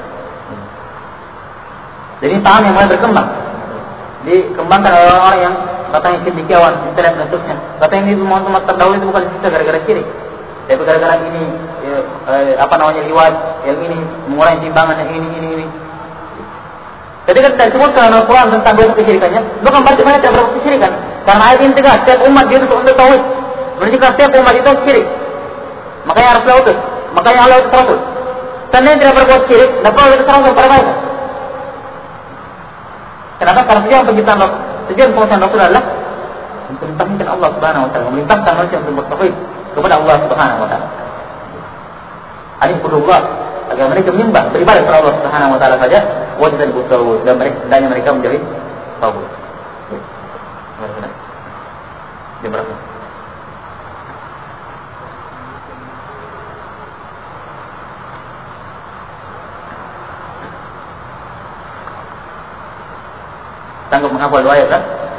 Jadi paham yang mulai berkembang, dikembangkan oleh orang-orang yang katanya cendekiawan, internet dan seterusnya. Katanya ini umat terdahulu itu bukan disiksa gara-gara syirik, tapi gara-gara ini apa namanya liwat, yang ini mengurangi timbangan, yang ini. Ketika kita sebutkan dalam Al-Quran tentang dosa kesyirikannya, bukan berarti mereka tidak berbuat kesyirikan. Karena ayat ini tegas, setiap umat diutus untuk tauhid. Menunjukkan setiap umat itu syirik. Makanya harus diutus. Makanya Allah utus Rasul. Seandainya tidak berbuat syirik, tidak perlu diutus Rasul pada mereka. Kenapa? Karena tujuan pengutusan Rasul adalah untuk mentauhidkan Allah Subhanahu wa taala, memerintahkan manusia untuk bertauhid kepada Allah Subhanahu wa taala. Alifudullah, agar mereka menyembah beribadah kepada Allah Subhanahu wa taala saja, wajib bertauhid dan mereka menjadi tauhid. Jam berapa? Sanggup menghafal dua ayat kan?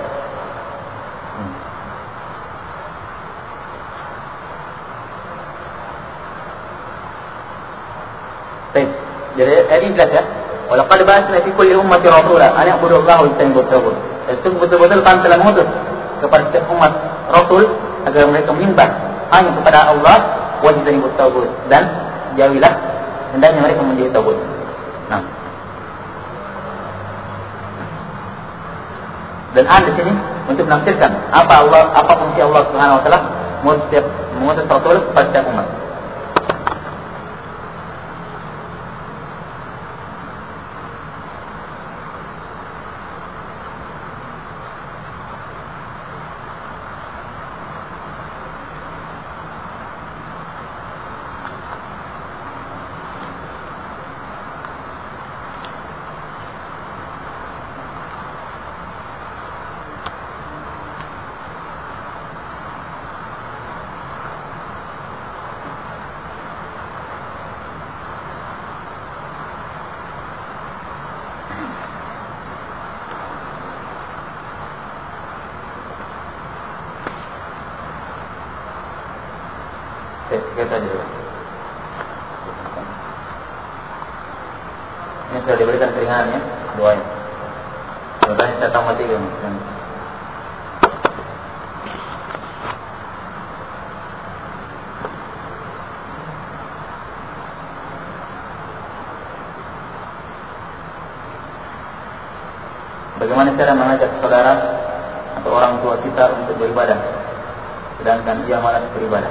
Baik. Jadi ini jelas ya. Walaqad ba'atsna fi kulli ummatin rasula an ya'budu Allah wa yajtanibu at-taghut. Itu betul-betul kami telah mengutus kepada setiap umat Rasul agar mereka menyembah hanya kepada Allah wa yajtanibu at-taghut dan jauhilah hendaknya mereka menjauhi taghut. Nah. Dan ada di sini untuk menafsirkan apa fungsi Allah Subhanahu wa taala mengutus Rasul kepada setiap umat. Kita dulu. Ini sudah diberikan keringannya, doanya. Sebenarnya saya tambah 3 mungkin. Bagaimana cara mengajak saudara atau orang tua kita untuk beribadah, sedangkan dia malas beribadah?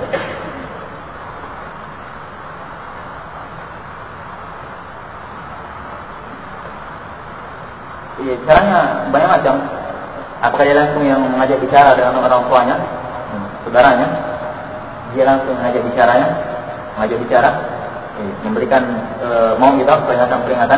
Iya, caranya banyak macam. Apakah dia langsung yang mengajak bicara dengan orang tuanya, saudaranya? Dia langsung mengajak bicara, memberikan mau kita peringatan,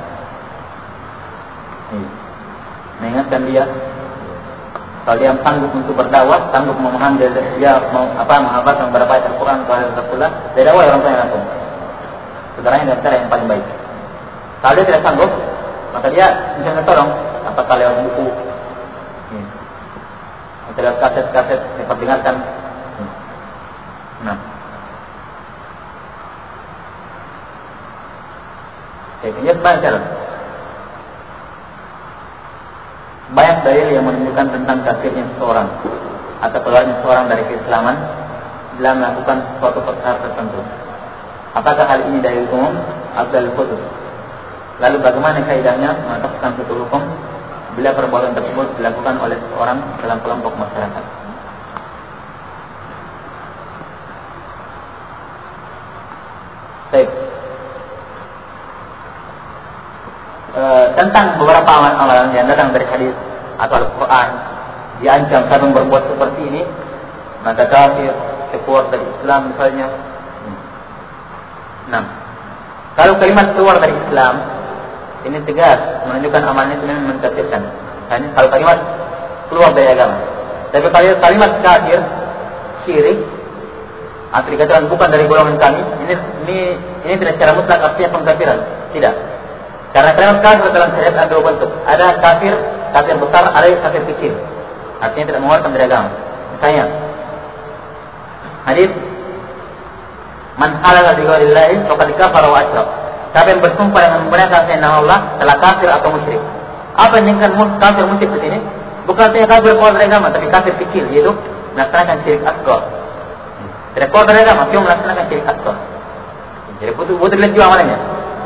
mengingatkan dia. Kalau dia sanggup untuk berdakwah, sanggup memahami dia menghafalkan beberapa ayat Al-Quran atau ayat Rasulullah, dia dakwah orang tuanya langsung. Saudaranya dengan cara yang paling baik. Kalau dia tidak sanggup, maka dia bisa tolong apakah lewat buku, atau lewat kaset diperdengarkan. Nah, ini banyak cara. Banyak dalil yang menunjukkan tentang kafirnya seseorang atau keluarnya seseorang dari keislaman dalam melakukan suatu perkara tertentu. Apakah hal ini dalil umum atau dalil khusus? Lalu bagaimana kaidahnya menetapkan suatu hukum bila perbuatan tersebut dilakukan oleh seseorang dalam kelompok masyarakat? Baik. Tentang beberapa amalan yang datang dari hadis atau Al-Quran, diancam siapa yang berbuat seperti ini maka kafir, keluar dari Islam misalnya. Nah, kalau kalimat keluar dari Islam ini tegas menunjukkan amalnya itu memang mengkafirkan. Hanya kalau kalimat keluar dari agama. Tapi kalau kalimat kafir, syirik, atau dikatakan bukan dari golongan kami, ini tidak secara mutlak artinya pengkafiran. Tidak. Karena kalimat kafir dalam syariat ada 2 bentuk. Ada kafir besar, ada kafir kecil. Artinya tidak mengeluarkan dari agama. Misalnya, hadis man halala bi ghairillahi faqad kafara wa asyrak. Siapa yang bersumpah dengan menggunakan selain nama Allah telah kafir atau musyrik. Apa yang dinamakan kafir musyrik di sini? Bukan artinya kafir keluar dari agama, tapi kafir kecil, yaitu melaksanakan syirik asghar. Tidak keluar dari agama, cuma melaksanakan syirik asghar. Jadi butuh dilihat juga amalannya.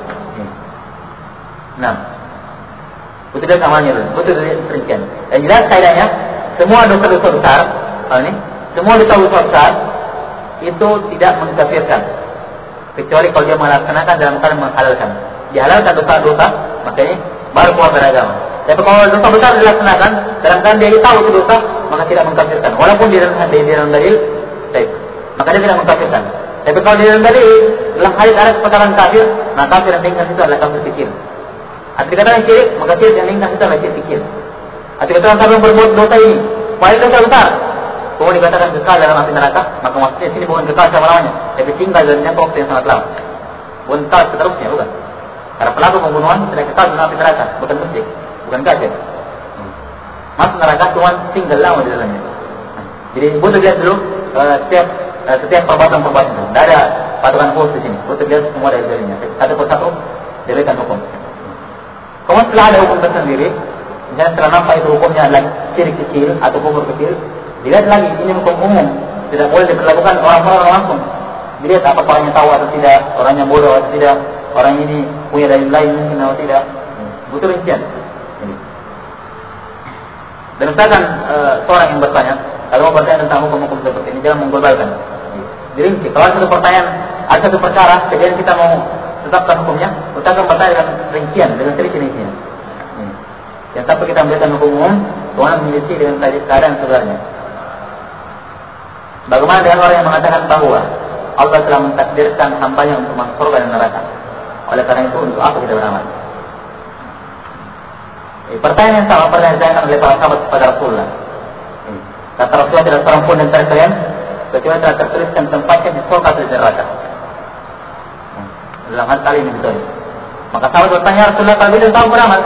Nah, butuh dilihat amalnya dulu, butuh dilihat perincian. Dan jelas kaidahnya, semua dosa-dosa besar, semua dosa-dosa besar itu tidak mengkafirkan, kecuali kalau dia melaksanakan dalam keadaan menghalalkan. Dihalalkan dosa-dosa, makanya baru keluar dari agama. Tapi kalau dosa besar dilaksanakan dalam keadaan dia tahu itu dosa, maka tidak mengkafirkan. Walaupun di dalam dalil, maka dia tidak mengkafirkan. Tapi kalau di dalam dalil, dalam hadis ada perkataan kafir, maka kafir yang tinggal itu adalah kafir kecil. Arti kata syirik, maka syirik yang tinggal itu adalah syirik kecil. Arti kata orang berbuat dosa ini, paling dosa besar, kemudian dikatakan kekal dalam api neraka, maka maksudnya sini bukan kekal selama-lamanya, tapi tinggal dalam jangka waktu yang sangat lama. Bukan kekal seterusnya, bukan. Karena pelaku pembunuhan tidak kekal dalam api neraka, bukan musyrik, bukan kafir. Masuk neraka cuma tinggal lama di dalamnya. Jadi butuh lihat dulu setiap perbuatan itu. Tidak ada patokan khusus di sini. Butuh lihat semua dari dalilnya. Satu persatu diberikan hukum. Kemudian setelah ada hukum tersendiri, misalnya setelah nampak itu hukumnya adalah syirik kecil atau kufur kecil, dilihat lagi ini hukum umum, tidak boleh diberlakukan orang-orang langsung. Dilihat apa orangnya tahu atau tidak, orangnya bodoh atau tidak, orang ini punya dalil lain mungkin atau tidak. Butuh rincian. Dan misalkan seorang yang bertanya, kalau mau bertanya tentang hukum-hukum seperti ini, jangan mengglobalkan. Dirinci. Kalau ada satu pertanyaan, ada satu perkara, kemudian kita mau tetapkan hukumnya, kita akan bertanya dengan rincian, dengan rincian. Yang tapi kita memberikan hukum umum, Tuhan meneliti dengan keadaan sebenarnya. Bagaimana dengan orang yang mengatakan bahwa Allah telah mentakdirkan hambanya untuk masuk surga dan neraka? Oleh karena itu, untuk apa kita beramal? Pertanyaan yang sama pernah ditanyakan oleh para sahabat kepada Rasulullah. Kata Rasulullah, tidak seorang pun dan kalian kecuali telah tertuliskan tempatnya di surga atau di neraka. Dalam hal kali ini betul. Maka sahabat bertanya, Rasulullah, kalau dia tahu beramal?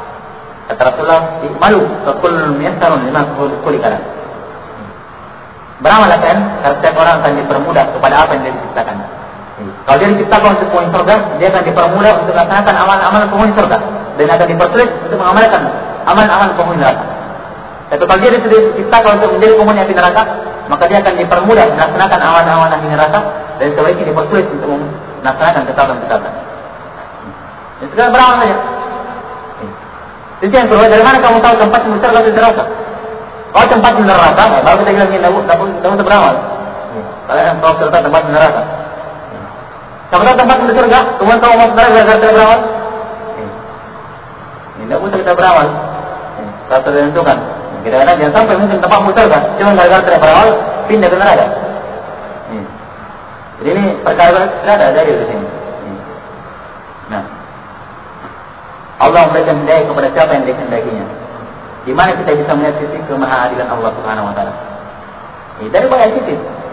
Kata Rasulullah, malu, kekul miasarun lima kulikala. beramal kan, karena setiap orang akan dipermudah kepada apa yang dia diciptakan. Kalau dia diciptakan untuk penghuni surga, dia akan dipermudah untuk melaksanakan amal-amal penghuni surga dan akan dipersulit untuk mengamalkan amal-amal penghuni neraka. Tapi kalau dia diciptakan untuk menjadi penghuni api neraka, maka dia akan dipermudah melaksanakan amal-amal api neraka dan sebaliknya dipersulit untuk melaksanakan ketaatan-ketaatan. Itu kan beramal saja. Itu yang kedua, dari mana kamu tahu tempat yang besar atau neraka? Kalau tempat neraka, baru kita bilang tidak beramal. Kalau yang tahu serta tempat neraka. Kamu tahu tempat di surga, kemudian kamu masuk neraka gara-gara tidak beramal. Tidak usah kita beramal. Kalau sudah ditentukan, kadang-kadang jangan sampai mungkin tempat surga, cuma gara-gara tidak beramal pindah ke neraka. Jadi ini perkara tidak ada dari di sini. Nah, Allah memberikan hidayah kepada siapa yang dikehendakinya. Di mana kita bisa melihat sisi kemahaadilan Allah Subhanahu wa taala? Dari banyak sisi.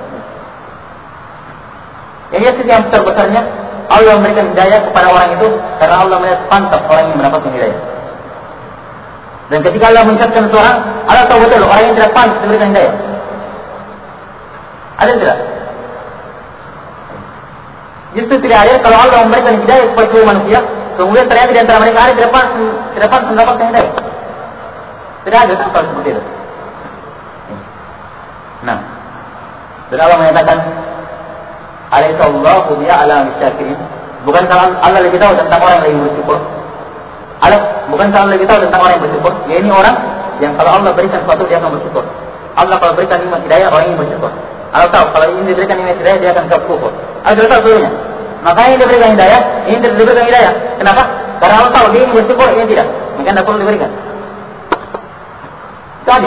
Yang sisi yang besar-besarnya, Allah memberikan hidayah kepada orang itu karena Allah melihat pantas orang yang mendapatkan hidayah. Dan ketika Allah mengucapkan seorang, Allah tahu betul orang yang tidak pantas diberikan hidayah. Ada tidak? Justru tidak ada kalau Allah memberikan hidayah kepada seluruh manusia, kemudian ternyata di antara mereka ada tidak pantas mendapatkan hidayah. Tidak ada apa seperti itu. Nah, dan Allah menyatakan, Alaihissallahu bi'a'lam syakirin. Bukan kalau Allah lebih tahu tentang orang yang bersyukur. Bukan kalau Allah lebih tahu tentang orang yang bersyukur. Ya ini orang yang kalau Allah berikan sesuatu dia akan bersyukur. Allah kalau berikan nikmat hidayah orang yang bersyukur. Allah tahu kalau ini diberikan nikmat hidayah dia akan kufur. Allah sudah tahu seluruhnya. Makanya ini diberikan hidayah, ini tidak diberikan hidayah. Kenapa? Karena Allah tahu dia ini bersyukur, ini tidak. Maka tidak perlu diberikan. Itu adil.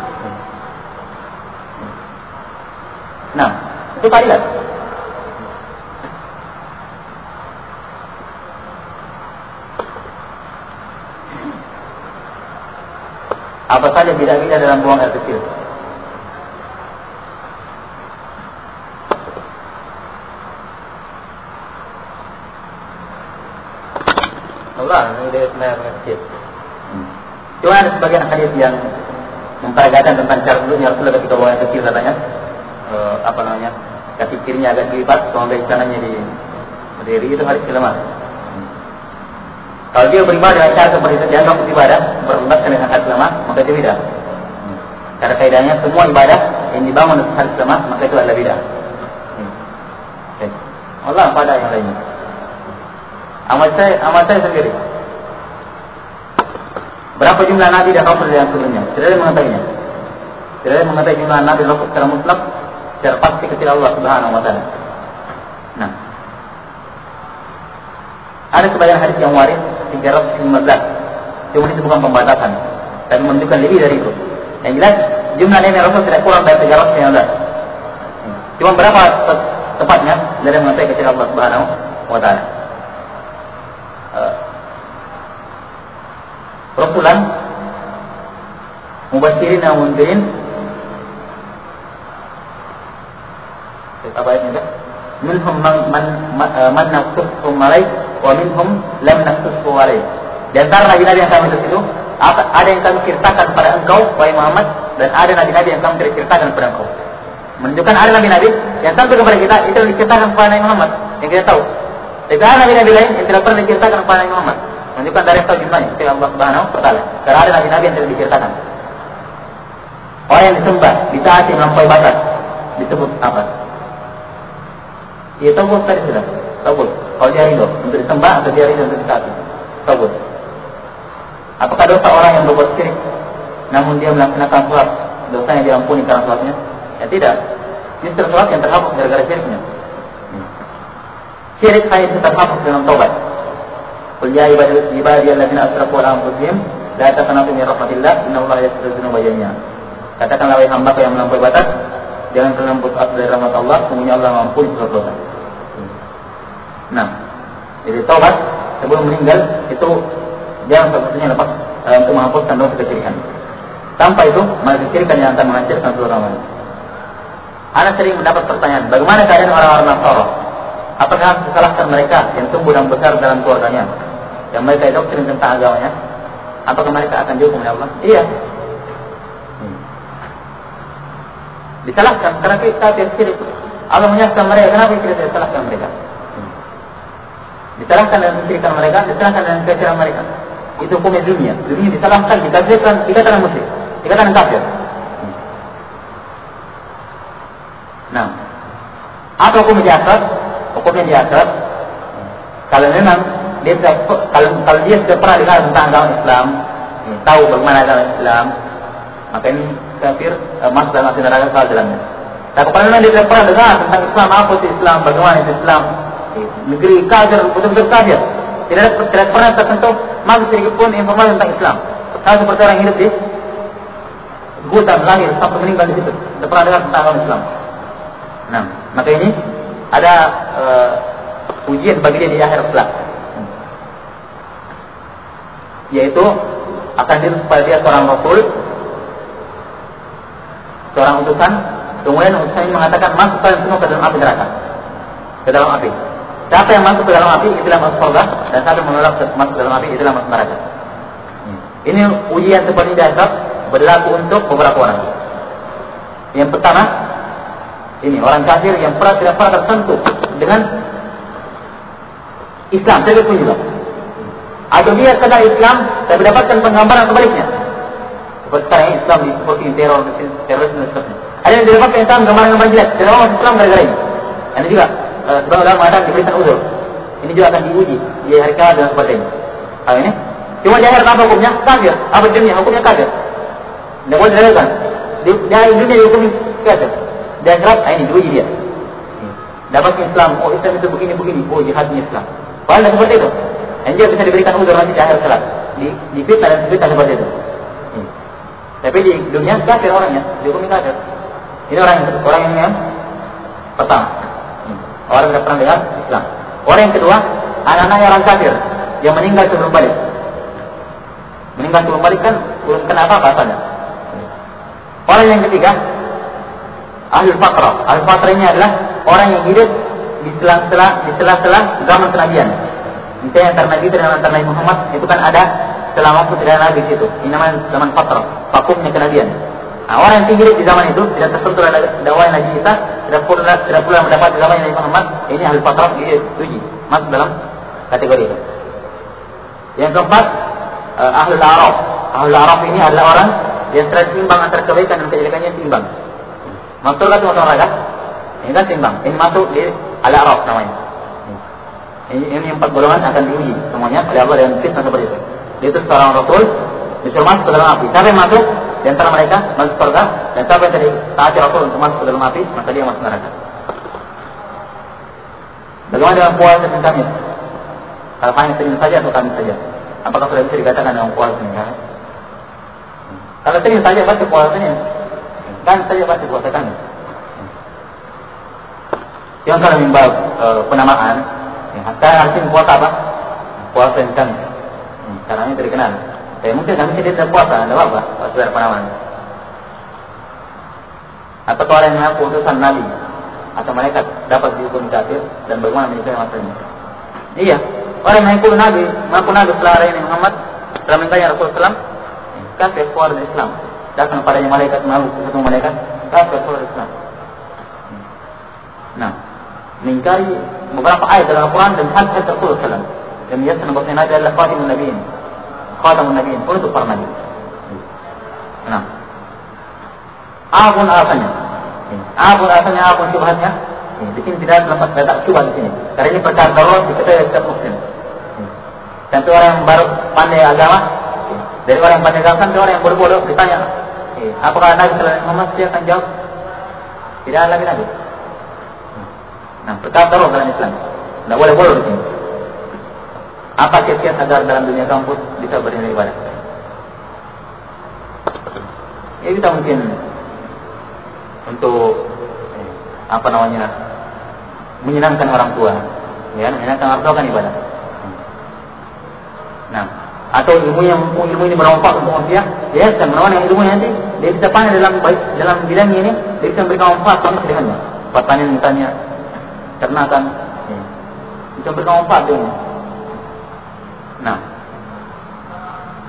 Nah, itu keadilan. Apa saja beda-beda dalam buang air kecil? Allah, ini dia sebenarnya kecil. Cuma ada sebagian hadis yang memperagakan tentang cara duduknya Rasulullah ketika buang air kecil katanya. Kaki kirinya agak dilipat, kemudian kanannya berdiri, itu hadis lemah. Kalau dia beribadah dengan cara seperti itu, dianggap ibadah, berlembatkan dengan hadis lemah, maka itu bidah. Karena kaidahnya semua ibadah yang dibangun dengan hadis lemah, maka itu adalah bidah. Allah pada yang lainnya. Amal saya sendiri. Berapa jumlah nabi dan rasul yang sebelumnya? Tidak ada mengetahuinya. Tidak ada mengetahui jumlah nabi dan rasul secara mutlak, secara pasti kepada Allah Subhanahu wa taala. Nah, ada sebagian hadis yang waris 315. Cuma itu bukan pembatasan, tapi menunjukkan lebih dari itu. Yang jelas jumlah nabi dan rasul tidak kurang dari 315. Cuma berapa tepatnya? Tidak ada mengetahui kepada Allah Subhanahu wa taala. Rasulan mubashirin wa mundirin. Apa ayatnya? Minhum man naqsusum alaik wa minhum lam naqsusum alaik. Di antara nabi-nabi yang kami utus itu ada yang kami ceritakan pada engkau wahai Muhammad, dan ada nabi-nabi yang kami tidak ceritakan kepada engkau. Menunjukkan ada nabi-nabi yang sampai kepada kita itu diceritakan kepada Nabi Muhammad yang kita tahu. Tapi ada nabi-nabi lain yang tidak pernah diceritakan kepada Nabi Muhammad. Menunjukkan dari tahu jumlahnya kepada Allah Subhanahu wa taala. Karena ada nabi-nabi yang tidak diceritakan. Orang yang disembah ditaati melampaui batas disebut apa? Ya tawud tadi sudah. Tawud. Kalau dia ridho untuk disembah atau dia ridho untuk ditaati. Tawud. Apakah dosa orang yang berbuat syirik namun dia melaksanakan sholat, dosanya diampuni karena sholatnya? Ya tidak. Justru sholat yang terhapus gara-gara syiriknya. Syirik hanya bisa terhapus dengan taubat. Qul ya ibadiyalladzina asrafu ala anfusihim la taqnatu min rahmatillah innallaha yaghfiru dzunuba jami'a. Katakanlah wahai hamba yang melampaui batas, jangan kalian putus asa dari rahmat Allah, sesungguhnya Allah mengampuni segala dosa. Nah, jadi taubat sebelum meninggal itu jangan satu-satunya lepas untuk menghapuskan dosa kesyirikan. Tanpa itu, malah kesyirikan yang akan menghancurkan seluruh amal. Anak sering mendapat pertanyaan, bagaimana keadaan orang-orang Nasara? Apakah harus disalahkan mereka yang tumbuh dan besar dalam keluarganya, yang mereka doktrin tentang agamanya? Apakah mereka akan jauh kepada Allah? Iya. Disalahkan karena kita syirik. Allah menyiapkan mereka, kenapa kita tidak salahkan mereka? Disalahkan dan mensyirikkan mereka, disalahkan dan kekafiran mereka. Itu hukumnya dunia. Dunia disalahkan, dikafirkan, dikatakan musyrik, dikatakan kafir. Nah, apa hukum di akhirat? Hukumnya di akhirat, kalau memang dia kalau dia sudah pernah dengar tentang agama Islam, tahu bagaimana agama Islam, maka ini kafir, masuk dalam api neraka salah jalannya. Tapi kalau memang dia tidak pernah dengar tentang Islam, apa itu Islam, bagaimana itu Islam, negeri kafir, betul-betul kafir, tidak pernah tersentuh masuk sedikit pun informasi tentang Islam. Sama seperti orang hidup di hutan lahir sampai meninggal di situ, tidak pernah dengar tentang agama Islam. Nah, maka ini ada ujian bagi dia di akhirat kelak, yaitu akan diri kepada dia seorang rasul, seorang utusan, kemudian utusan ini mengatakan masuk kalian semua ke dalam api neraka, ke dalam api. Siapa yang masuk ke dalam api itulah masuk surga, dan siapa yang menolak masuk ke dalam api itulah masuk neraka. Ini ujian seperti ini dianggap berlaku untuk beberapa orang. Yang pertama, ini orang kafir yang tidak pernah tersentuh dengan Islam, sedikit pun juga. Atau dia kenal Islam tapi dapatkan penggambaran sebaliknya. Seperti sekarang Islam seperti terorisme dan sebagainya. Ada yang didapatkan Islam gambaran jelek, tidak mau Islam gara-gara ini. Ini juga sebagian orang mengatakan diberikan uzur. Ini juga akan diuji di hari kiamat dan sebagainya. Hal ini cuma di akhirat apa hukumnya? Kafir. Apa dunia? Hukumnya kafir. Tidak boleh dilakukan. Di dunia dihukumi kafir. Di akhirat ini diuji dia. Dapat Islam, oh Islam itu begini-begini, oh jihadnya Islam. Padahal tidak seperti itu. Dan dia bisa diberikan uzur nanti di akhir kelak. Di fitnah dan fitnah seperti itu. Tapi di dunia kafir orangnya, dihukumi kafir. Ini orang yang pertama. Orang yang pernah dengar Islam. Orang yang kedua, anak-anak orang kafir yang meninggal sebelum balik. Meninggal sebelum balik kan belum kena apa-apa asalnya. Orang yang ketiga, Ahlul Fatrah. Ahlul Fatrah ini adalah orang yang hidup di sela-sela zaman kenabian. Misalnya antara Nabi dan antara Nabi Muhammad itu kan ada selama waktu tidak Nabi di situ. Ini namanya zaman Fatrah, vakumnya kenabian. Nah, orang yang hidup di zaman itu tidak tersentuh oleh dakwah Nabi Isa, tidak pula mendapat dakwah Nabi Muhammad. Ini Ahlul Fatrah diuji masuk dalam kategori itu. Yang keempat, Ahlul A'raf. Ahlul A'raf ini adalah orang yang seimbang antara kebaikan dan kejelekannya seimbang. Masuk ke masuk neraka. Ini kan seimbang. Ini masuk di Al-A'raf namanya. Ini 4 golongan akan diuji semuanya oleh Allah dengan fitnah seperti itu. Itu seorang Rasul disuruh masuk ke dalam api. Siapa yang masuk di antara mereka masuk surga, dan siapa yang tadi taati Rasul untuk masuk ke dalam api, maka dia masuk neraka. Bagaimana dengan puasa dan Kamis? Kalau hanya Senin saja atau Kamis saja? Apakah sudah bisa dikatakan dengan puasa dan Kamis? Kalau Senin saja pasti puasa Senin, Kamis saja pasti puasa Kamis. Yang kalau menimbang penamaan, saya harusnya puasa apa? Puasa dan Kamis. Karena ini terkenal. Saya mungkin kami tidak puasa, tidak apa-apa, saudara penamaan. Atau orang yang mengaku utusan Nabi atau malaikat dapat dihukum kafir, dan bagaimana menyelesaikan masalahnya? Iya, orang yang mengaku Nabi setelah hari ini Muhammad, setelah mentanya Rasulullah SAW, kafir keluar dari Islam. Datang padanya malaikat mengaku satu malaikat, kafir keluar dari Islam. Nah, mengingkari beberapa ayat dalam Al-Quran dan hadis Rasulullah SAW. Dan menyatakan bahwa Nabi adalah Khatamun Nabiin. Khatamun Nabiin, untuk para Nabi. Nah, apapun alasannya, apapun syubhatnya, di sini tidak terdapat syubhat di sini. Karena ini perkara darurat diketahui setiap Muslim. Tentu orang yang baru pandai agama, dari orang yang pandai agama sampai orang yang bodoh-bodoh ditanya, apakah Nabi Sallallahu Alaihi Wasallam? Dia akan jawab, tidak ada lagi Nabi. Nah, perkara darurat dalam Islam, tidak boleh bodoh di sini. Apa kiat-kiat agar dalam dunia kampus bisa beribadah? Ya kita mungkin untuk menyenangkan orang tua, ya, menyenangkan orang tua kan ibadah. Nah, atau ilmu ini bermanfaat untuk manusia, ya, dan menawan yang ilmunya nanti dia bisa pandai dalam bidang ini, dia bisa memberikan manfaat sama dengannya. Pertanian misalnya, ternakan, ya, bisa memberikan manfaat dengannya. Nah,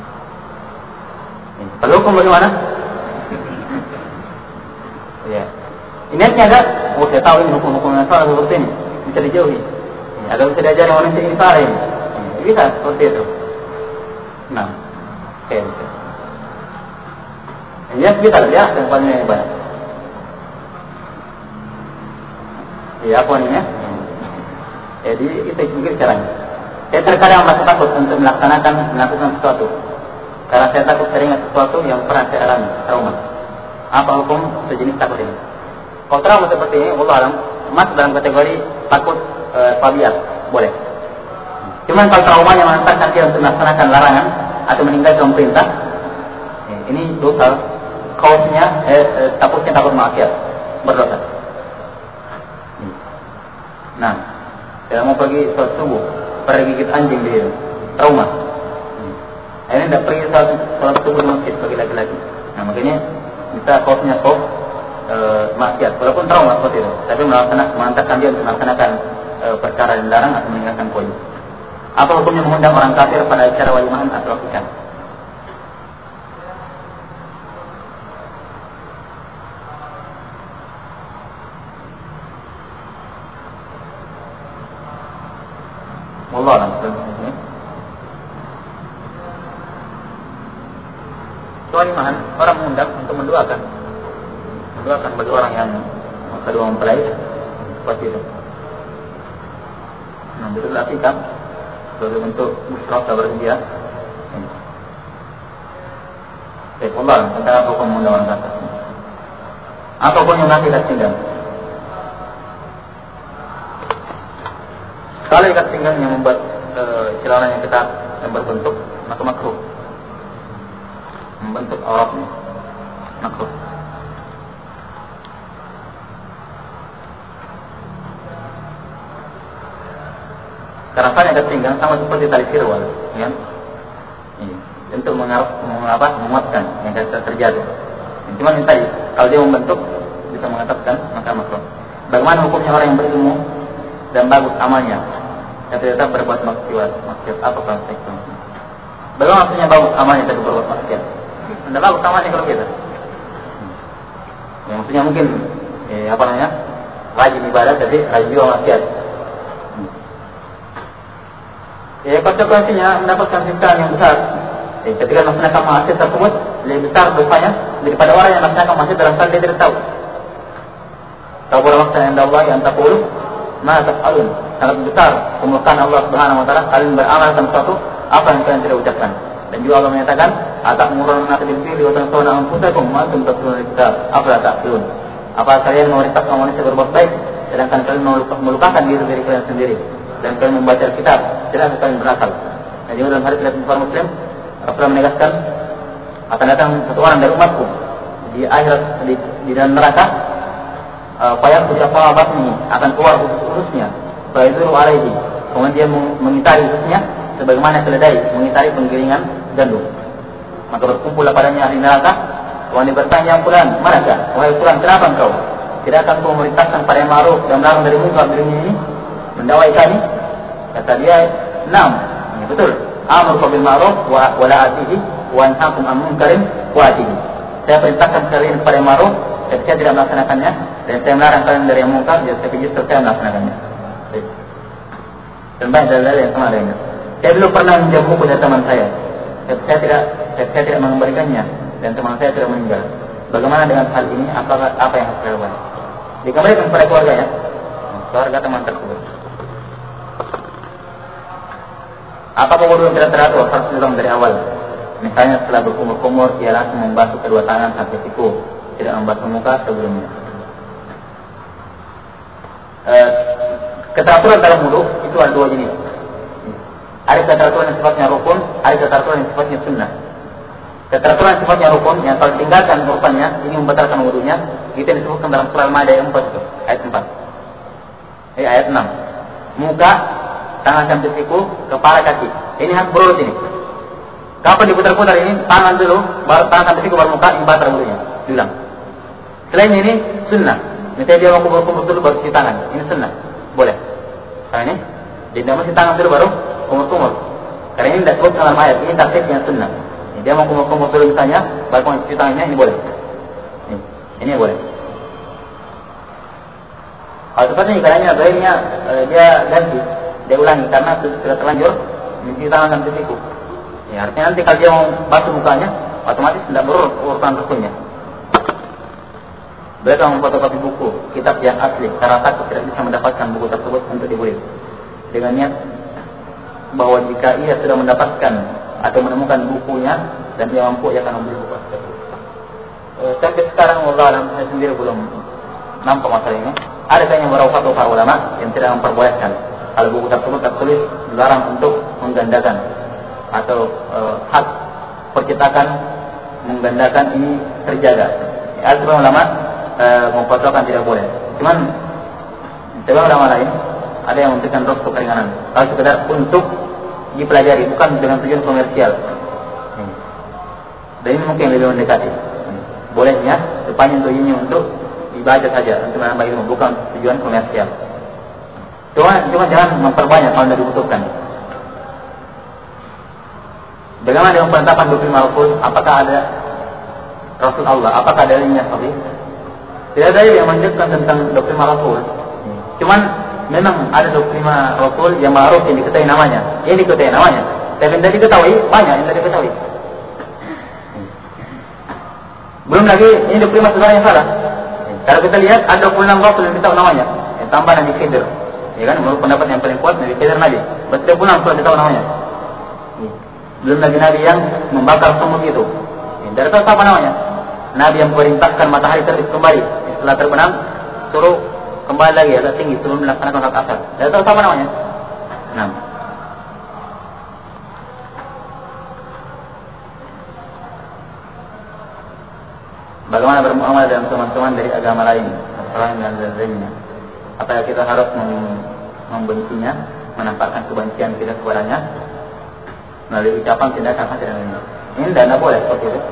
kalau hukum bagaimana? Ya, Niatnya ada, oh saya tahu ini hukum-hukum yang salah seperti ini, bisa dijauhi. Agar bisa diajari manusia ini salah ini. Bisa seperti itu. Nah, oke. Niat bisa ya, yang paling banyak. Ya, apa ini ya? Jadi itu mungkin caranya. Saya terkadang merasa takut untuk melakukan sesuatu. Karena saya takut teringat sesuatu yang pernah saya alami, trauma. Apa hukum sejenis takut ini? Kalau trauma seperti ini, Allah alam, masuk dalam kategori takut fobia, boleh. Cuman kalau traumanya mengantarkan dia untuk melaksanakan larangan atau meninggalkan perintah, ini dosa. Kausnya takutnya takut maksiat, berdosa. Nah, saya mau pergi sholat subuh, pergi gigit anjing di trauma. Ini tidak pergi sholat subuh di masjid bagi laki-laki. Nah, makanya kita kausnya kaus maksiat, walaupun trauma seperti itu, tapi mengantarkan dia untuk melaksanakan perkara yang dilarang atau meninggalkan poin. Apa hukumnya mengundang orang kafir pada acara walimahan atau akikah? Wallah alam. Walimahan orang mengundang untuk mendoakan bagi orang yang kedua mempelai seperti itu. Nah, betul akikah sebagai bentuk musyraf dan bergembira. Allah tentang apa hukum mengundang orang kafir. Apa hukum yang ikat pinggang? Kalau ikat pinggang yang membuat celana yang ketat dan berbentuk, maka makruh. Membentuk auratnya, makruh. Karena ikat pinggang sama seperti tali sirwal, ya. Untuk menguatkan yang terjadi. Cuma tadi, kalau dia membentuk bisa mengatapkan, maka makruh. Bagaimana hukumnya orang yang berilmu dan bagus amalnya, tapi tetap berbuat maksiat apa konsekuensinya? Bagaimana maksudnya bagus amalnya tapi berbuat maksiat? Anda bagus amalnya kalau kita. Ya, maksudnya mungkin rajin ibadah jadi rajin juga maksiat. Ya, konsekuensinya mendapatkan siksaan yang besar. Ketika melaksanakan maksiat tersebut lebih besar dosanya daripada orang yang melaksanakan maksiat dalam keadaan dia tidak tahu. Kabur maksiat inda Allah yang taqulu ma taf'alun. Sangat besar kemurkaan Allah Subhanahu wa taala kalian beramal tentang sesuatu apa yang kalian tidak ucapkan. Dan juga Allah menyatakan atamuruna bil birri wa tansawna anfusakum wa antum tatluna al-kitab afala ta'qilun. Apa kalian memerintahkan manusia berbuat baik sedangkan kalian melupakan diri kalian sendiri dan kalian membaca kitab tidak kalian berakal. Dan juga dalam hadis riwayat Bukhari Muslim Rasulullah menegaskan akan datang satu orang dari umatku di akhirat di dalam neraka payah ucapan batni akan keluar ususnya fayaduru alaihi, kemudian dia mengitari ususnya sebagaimana keledai mengitari penggiringan gandum. Maka berkumpullah padanya ahli neraka, kemudian bertanya fulan, manakah wahai fulan, kenapa engkau tidak akan kau memerintahkan pada yang ma'ruf dan melarang dari munkar di dunia ini, mendakwai kami? Kata dia, "Naam." Ya, betul. Amruka bil ma'ruf wa la atihi wa anhaakum an munkarin wa atihi. Saya perintahkan kalian pada yang ma'ruf, tapi saya tidak melaksanakannya, dan saya melarang kalian dari yang munkar, tapi justru saya melaksanakannya. Dan banyak dalil yang sama lainnya. Saya dulu pernah minjam buku dari teman saya, tapi saya tidak mengembalikannya, dan teman saya tidak meninggal. Bagaimana dengan hal ini? Apa yang harus saya lakukan? Dikembalikan kepada keluarganya, keluarga teman tersebut. Apa wudu yang tidak teratur harus dilakukan dari awal? Misalnya setelah berkumur-kumur, dia langsung membasuh kedua tangan sampai siku, tidak membasuh muka sebelumnya. Keteraturan dalam wudu itu ada dua jenis. Ada keteraturan yang sifatnya rukun, ada keteraturan yang sifatnya sunnah. Keteraturan yang sifatnya rukun, yang kalau ditinggalkan urusannya, ini membatalkan wudunya, itu yang disebutkan dalam surah Al-Maidah ayat 4 ayat 4. Ayat 6. Muka, tangan sampai siku, kepala, kaki. Ini harus berurut ini. Kapan diputar-putar ini, tangan dulu, baru tangan sampai siku, baru muka, ini batal wudunya. Diulang. Selain ini, sunnah. Misalnya dia mau kumur-kumur dulu, baru cuci tangan. Ini sunnah. Boleh. Karena ini, dia masih tangan dulu, baru kumur-kumur. Karena ini tidak sebut dalam ayat, ini taksir yang sunnah. Dia mau kumur-kumur dulu misalnya, baru cuci tangannya, ini boleh. Ini boleh. Kalau tepatnya ikannya baiknya dia ganti, dia ulangi karena sudah terlanjur mencuci tangan dan siku. Ya, artinya nanti kalau dia mau basuh mukanya, otomatis tidak berurut urutan rukunnya. Mereka memfotokopi buku, kitab yang asli, karena takut tidak bisa mendapatkan buku tersebut untuk dibeli. Dengan niat bahwa jika ia sudah mendapatkan atau menemukan bukunya dan ia mampu, ia akan membeli buku tersebut. Sampai sekarang Allah saya sendiri belum nampak masalah ini. Ada yang beberapa fatwa para ulama yang tidak memperbolehkan kalau buku tersebut tertulis dilarang untuk menggandakan atau hak percetakan menggandakan ini terjaga. Ada ulama memfatwakan tidak boleh. Cuman ulama lain ada yang memberikan rukhsah keringanan. Kalau sekedar untuk dipelajari, bukan dengan tujuan komersial. Dan ini mungkin lebih mendekati. Bolehnya depannya untuk ini untuk dibaca saja, untuk menambah ilmu, bukan tujuan komersial. Cuma jangan memperbanyak kalau tidak dibutuhkan. Bagaimana dengan penetapan 25 Rasul? Apakah ada Rasul Allah? Apakah dalilnya sahih? Tidak ada yang menunjukkan tentang 25 Rasul. Cuman memang ada 25 Rasul yang ma'ruf yang diketahui namanya. Yang diketahui namanya. Tapi yang tidak diketahui banyak yang tidak diketahui. Belum lagi ini 25 saudara yang salah. Kalau kita lihat ada 26 Rasul yang diketahui namanya. Yang tambah Nabi Khidir. Ya kan, menurut pendapat yang paling kuat Nabi Khidir Nabi. Betul 26 sudah diketahui namanya. Belum lagi Nabi yang membakar semut itu. Tidak tahu apa namanya. Nabi yang memerintahkan matahari terbit kembali setelah terbenam, suruh kembali lagi agak tinggi sebelum melaksanakan salat asar. Tidak tahu apa namanya. Nah. Bagaimana bermuamalah dengan teman-teman dari agama lain, Nasrani dan lainnya? Apakah kita harus membencinya, menampakkan kebencian kita kepadanya melalui ucapan, tindakan, hati dan lainnya? Ini tidak boleh seperti itu.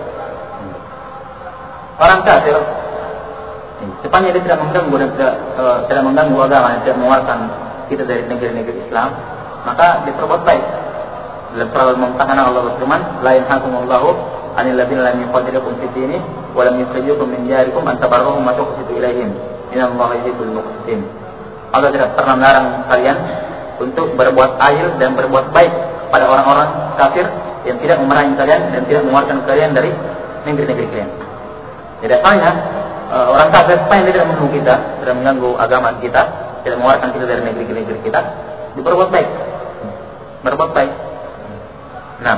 Orang kafir, sepanjang dia tidak mengganggu agama, tidak mengeluarkan kita dari negeri-negeri Islam, maka diperbuat baik. Dalam surah Al-Mumtahanah Allah berfirman, la yanhakumullahu 'anil ladzina lam yuqatilukum fid din wa lam yukhrijukum min diyarikum an tabarruhum wa tuqsitu ilaihim. Innallaha yuhibbul muqsitin. Allah tidak pernah melarang kalian untuk berbuat adil dan berbuat baik pada orang-orang kafir yang tidak memerangi kalian dan tidak mengeluarkan kalian dari negeri-negeri kalian. Jadi asalnya orang kafir yang tidak mengganggu kita, tidak mengganggu agama kita, tidak mengeluarkan kita dari negeri-negeri kita, diperbuat baik, berbuat baik. Nah,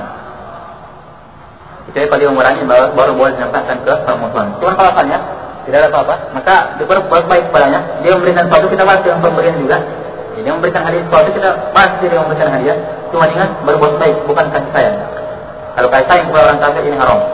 kita kalau memerangi baru boleh dinyatakan ke permusuhan. Cuma kalau asalnya tidak ada apa-apa, maka diperbuat baik padanya. Dia memberikan sesuatu, kita balas dengan pemberian juga. Dia memberikan hadiah sesuatu, kita balas dia memberikan hadiah. Cuma ingat berbuat baik, bukan kasih sayang. Kalau kasih sayang kepada orang kafir ini haram.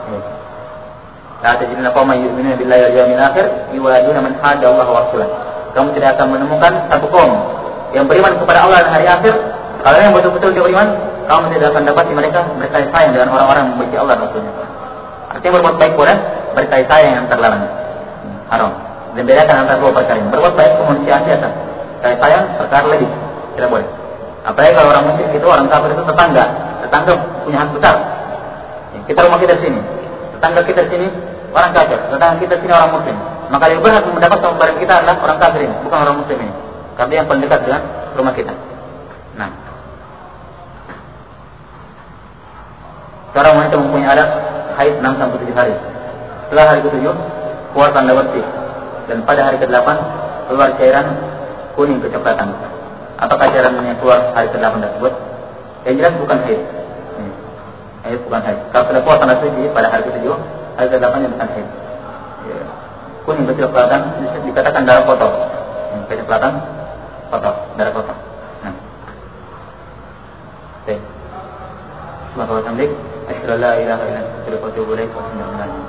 La tajiduna qauman yu'minuna billahi wal yawmil akhir yuwaduna man hadda Allah wa rasulah. Kamu tidak akan menemukan satu kaum yang beriman kepada Allah dan hari akhir. Kalau yang betul-betul dia beriman, kamu tidak akan dapat mereka berkasih sayang dengan orang-orang yang membenci Allah dan Rasulnya. Artinya berbuat baik pula berkasih sayang yang terlarang. Haram. Dan bedakan antara dua perkara ini. Berbuat baik kemanusiaan biasa. Kasih sayang perkara lebih tidak boleh. Apalagi kalau orang musyrik itu, orang kafir itu tetangga punya hak besar. Kita rumah kita di sini, tetangga kita di sini orang kafir, tetangga kita di sini orang muslim. Maka lebih berhak mendapat pemberian kita adalah orang kafir ini, bukan orang muslim ini. Karena yang paling dekat dengan rumah kita. Nah, seorang wanita mempunyai adat haid 6-7 hari. Setelah hari ke-7 keluar tanda bersih, dan pada hari ke-8 keluar cairan kuning kecoklatan. Apakah cairan yang keluar hari ke-8 tersebut? Yang jelas bukan haid. Haid bukan haid. Kalau sudah keluar tanda suci pada hari ke-7, hari ke-8 yang bukan haid. Kuning kecoklatan dikatakan darah kotor. Kecoklatan kotor, darah kotor. Nah. Baik. Subhanallah, asyhadu an la ilaha illa anta, astaghfiruka wa atubu ilaik.